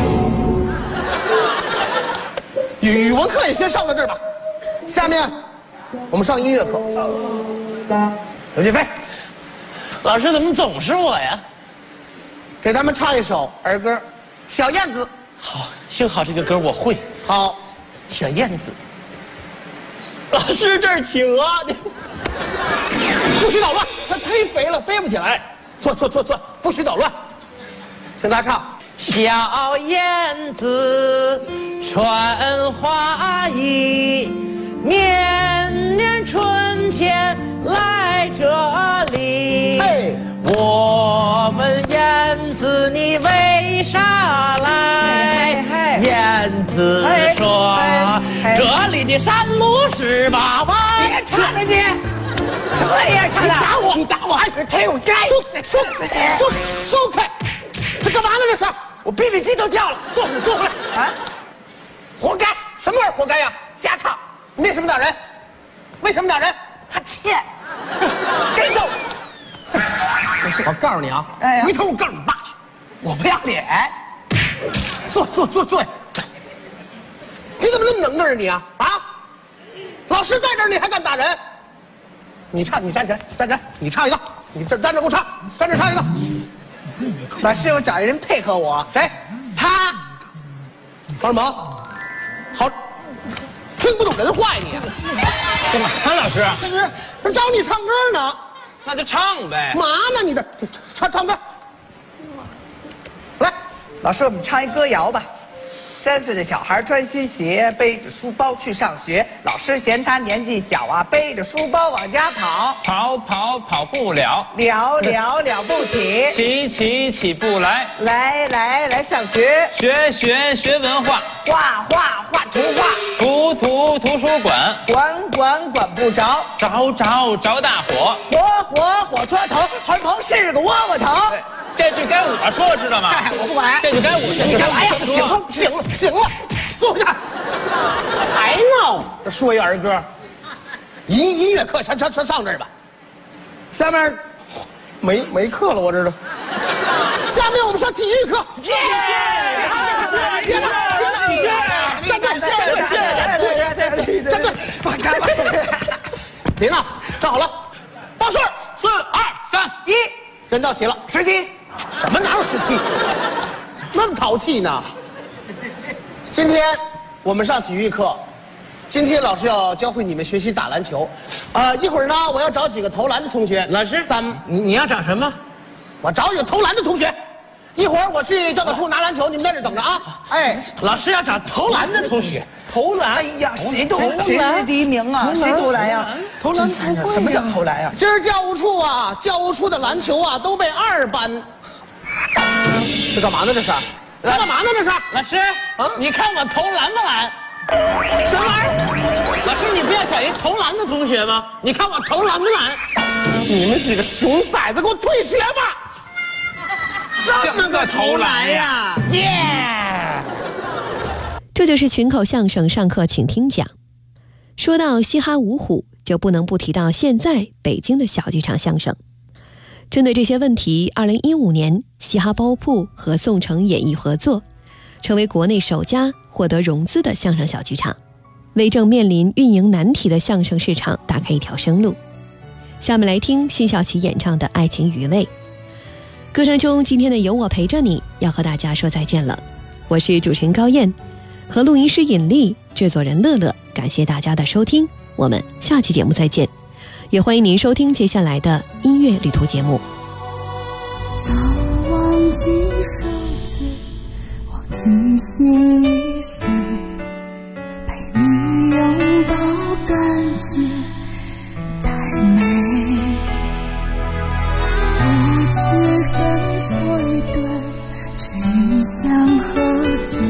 语文课也先上到这儿吧。下面我们上音乐课。刘建飞， 老师怎么总是我呀？ 给他们唱一首儿歌《小燕子》。 好，幸好这个歌我会。 好， 小燕子。老师这儿请啊！ 不许捣乱， 它忒肥了，飞不起来。 坐，不许捣乱。听他唱。 小燕子穿花衣，年年春天来这里。 嘿， 我们燕子你为啥来？燕子说这里的山路18弯。别唱了你！什么也唱的？你打我！忒有该！ 松开！这干嘛呢？这是！ 我 BB 机都掉了， 坐回来！啊！活该！什么玩意儿？活该呀！瞎唱！你为什么打人？为什么打人？ 他欠！该揍！ 我告诉你啊！回头我告诉你爸去！ 我不要脸！ 坐！你怎么那么能耐啊你啊？老师在这儿你还敢打人？你唱，你站起来，你唱一个，你站着给我唱，站着唱一个。 老师，我找人配合我。 谁？ 他。 何尔毛，好， 听不懂人话呀你？ 干嘛呢，老师？ 这找你唱歌呢。 那就唱呗。 嘛呢？你这唱歌。来， 老师，我们唱一歌谣吧。3岁的小孩穿新鞋，背着书包去上学。老师嫌他年纪小啊，背着书包往家跑。 跑不了， 了不起。 起不来。 来上学。 学文化。 画图画。 图书馆。 管不着。 着大火。 火车头，鲲鹏是个窝窝头。 这句该我说，知道吗？ 我不管。 这句该我说。 你干嘛呀？行了，坐下。还闹？说一儿歌，音乐课上这儿吧。下面没课了，我知道。下面我们上体育课。别站队，站队。别闹，站好了，报数，4、2、3、1，人到齐了，17。什么哪有17？那么淘气呢？今天我们上体育课，今天老师要教会你们学习打篮球。一会儿呢，我要找几个投篮的同学。 老师，你要找什么？ 我找几个投篮的同学。一会儿我去教导处拿篮球，你们在这等着啊！哎， 老师要找投篮的同学。投篮？ 哎呀，谁是第1名啊？谁投篮呀？ 投篮什么叫投篮呀？ 今儿教务处的篮球啊都被2班。这干嘛呢？这是？干嘛呢？这是？ 老师啊，你看我投篮不篮？ 什么玩意儿？ 老师，你不要找一投篮的同学吗？你看我投篮不篮？ 你们几个熊崽子，给我退学吧！ 这么个投篮呀！耶！ 这就是群口相声上课请听讲。说到嘻哈五虎，就不能不提到现在北京的小剧场相声。针对这些问题，2015年嘻哈包铺和宋城演艺合作，成为国内首家获得融资的相声小剧场，为正面临运营难题的相声市场打开一条生路。下面来听辛晓琪演唱的《爱情余味》。歌声中今天的有我陪着你要和大家说再见了，我是主持人高燕，和录音师尹丽，制作人乐乐，感谢大家的收听，我们下期节目再见，也欢迎您收听接下来的音乐旅途节目。 早忘记受罪，忘记心已碎，陪你拥抱感觉太美，不去分错与对，只因想喝醉，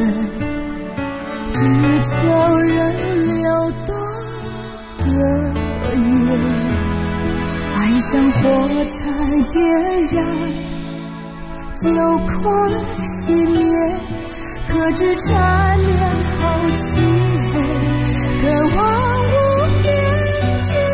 只求人流多个月，爱像火柴点燃，就快熄灭，可知缠绵好漆黑，渴望无边界。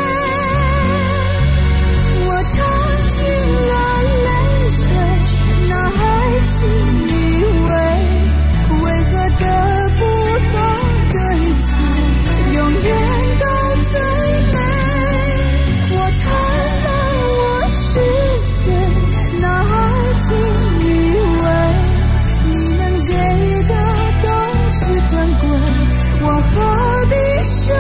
我尝尽了泪水，那爱情以为何得不到这一切，永远都最美。我贪婪，我是谁？那爱情以为你能给的都是珍贵，我何必舍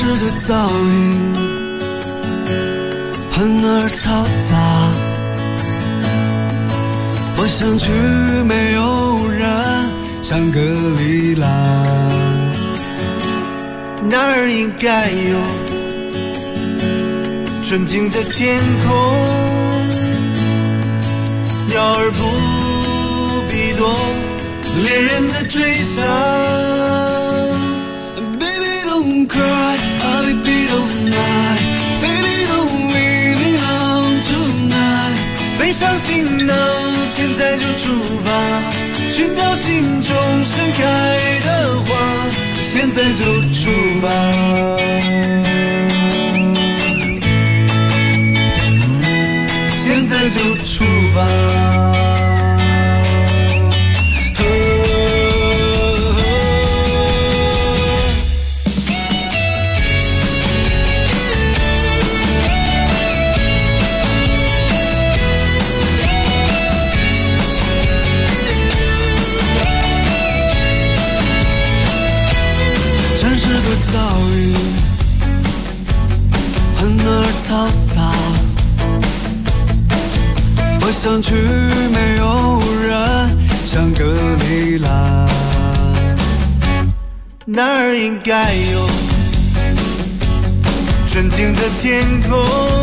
市的噪音很而嘈杂，我想去没有人香格里拉，那儿应该有纯净的天空，鸟儿不必多，恋人的追杀。Baby don't cry, oh baby don't lie, baby don't leave me alone tonight。背上行囊，现在就出发，寻找心中盛开的花，现在就出发。现在就出发。城市的噪音很而嘈杂，我想去没有人香格里拉，那儿应该有纯净的天空，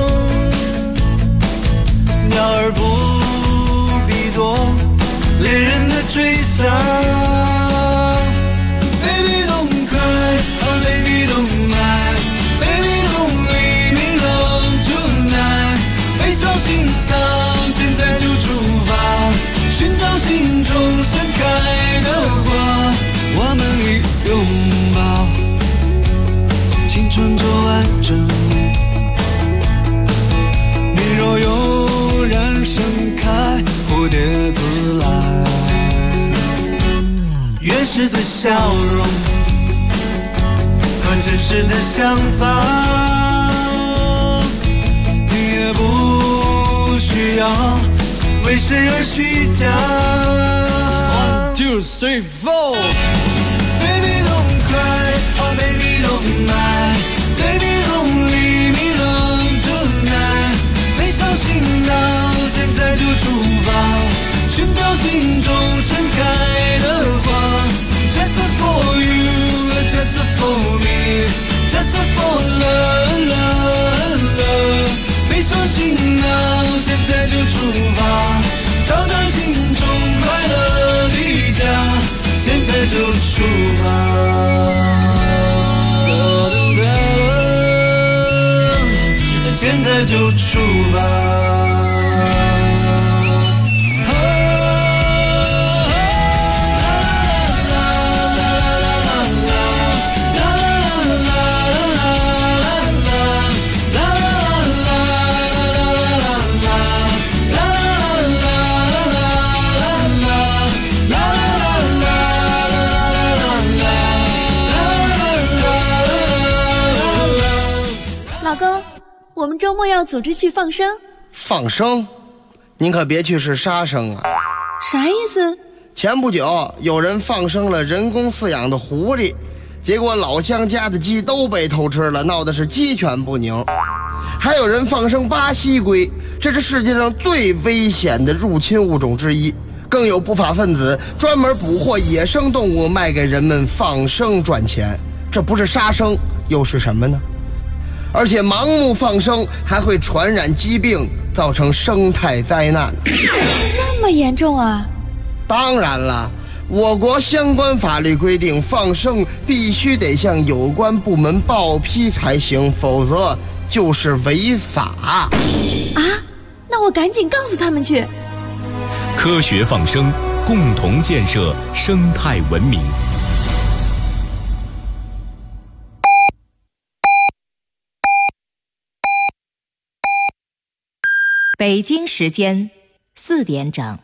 鸟儿不必多，恋人的追杀。Baby don't cry, oh baby don't lie, baby don't leave me alone tonight。背上行囊，现在就出发，寻找心中盛开的花。我们一拥抱，青春就完整。你若有人盛开，蝴蝶自来。原始的笑容和真实的想法，你也不需要为谁而虚假。One, two, three, four. Baby don't cry, oh baby don't lie, baby don't leave me alone tonight。背上行囊，现在就出发，寻找心中盛开的花。Just for you, just for me, just for love, love, love。背上行囊，现在就出发，到达心中快乐的家，现在就出发。现在就出发。 老公，我们周末要组织去放生。 放生？您可别去是杀生啊！ 啥意思？ 前不久有人放生了人工饲养的狐狸，结果老乡家的鸡都被偷吃了，闹得是鸡犬不宁。还有人放生巴西龟，这是世界上最危险的入侵物种之一。更有不法分子专门捕获野生动物卖给人们放生赚钱，这不是杀生又是什么呢？而且盲目放生还会传染疾病，造成生态灾难。 这么严重啊？ 当然了，我国相关法律规定，放生必须得向有关部门报批才行，否则就是违法。 啊？那我赶紧告诉他们去。 科学放生，共同建设生态文明。 北京时间4点整。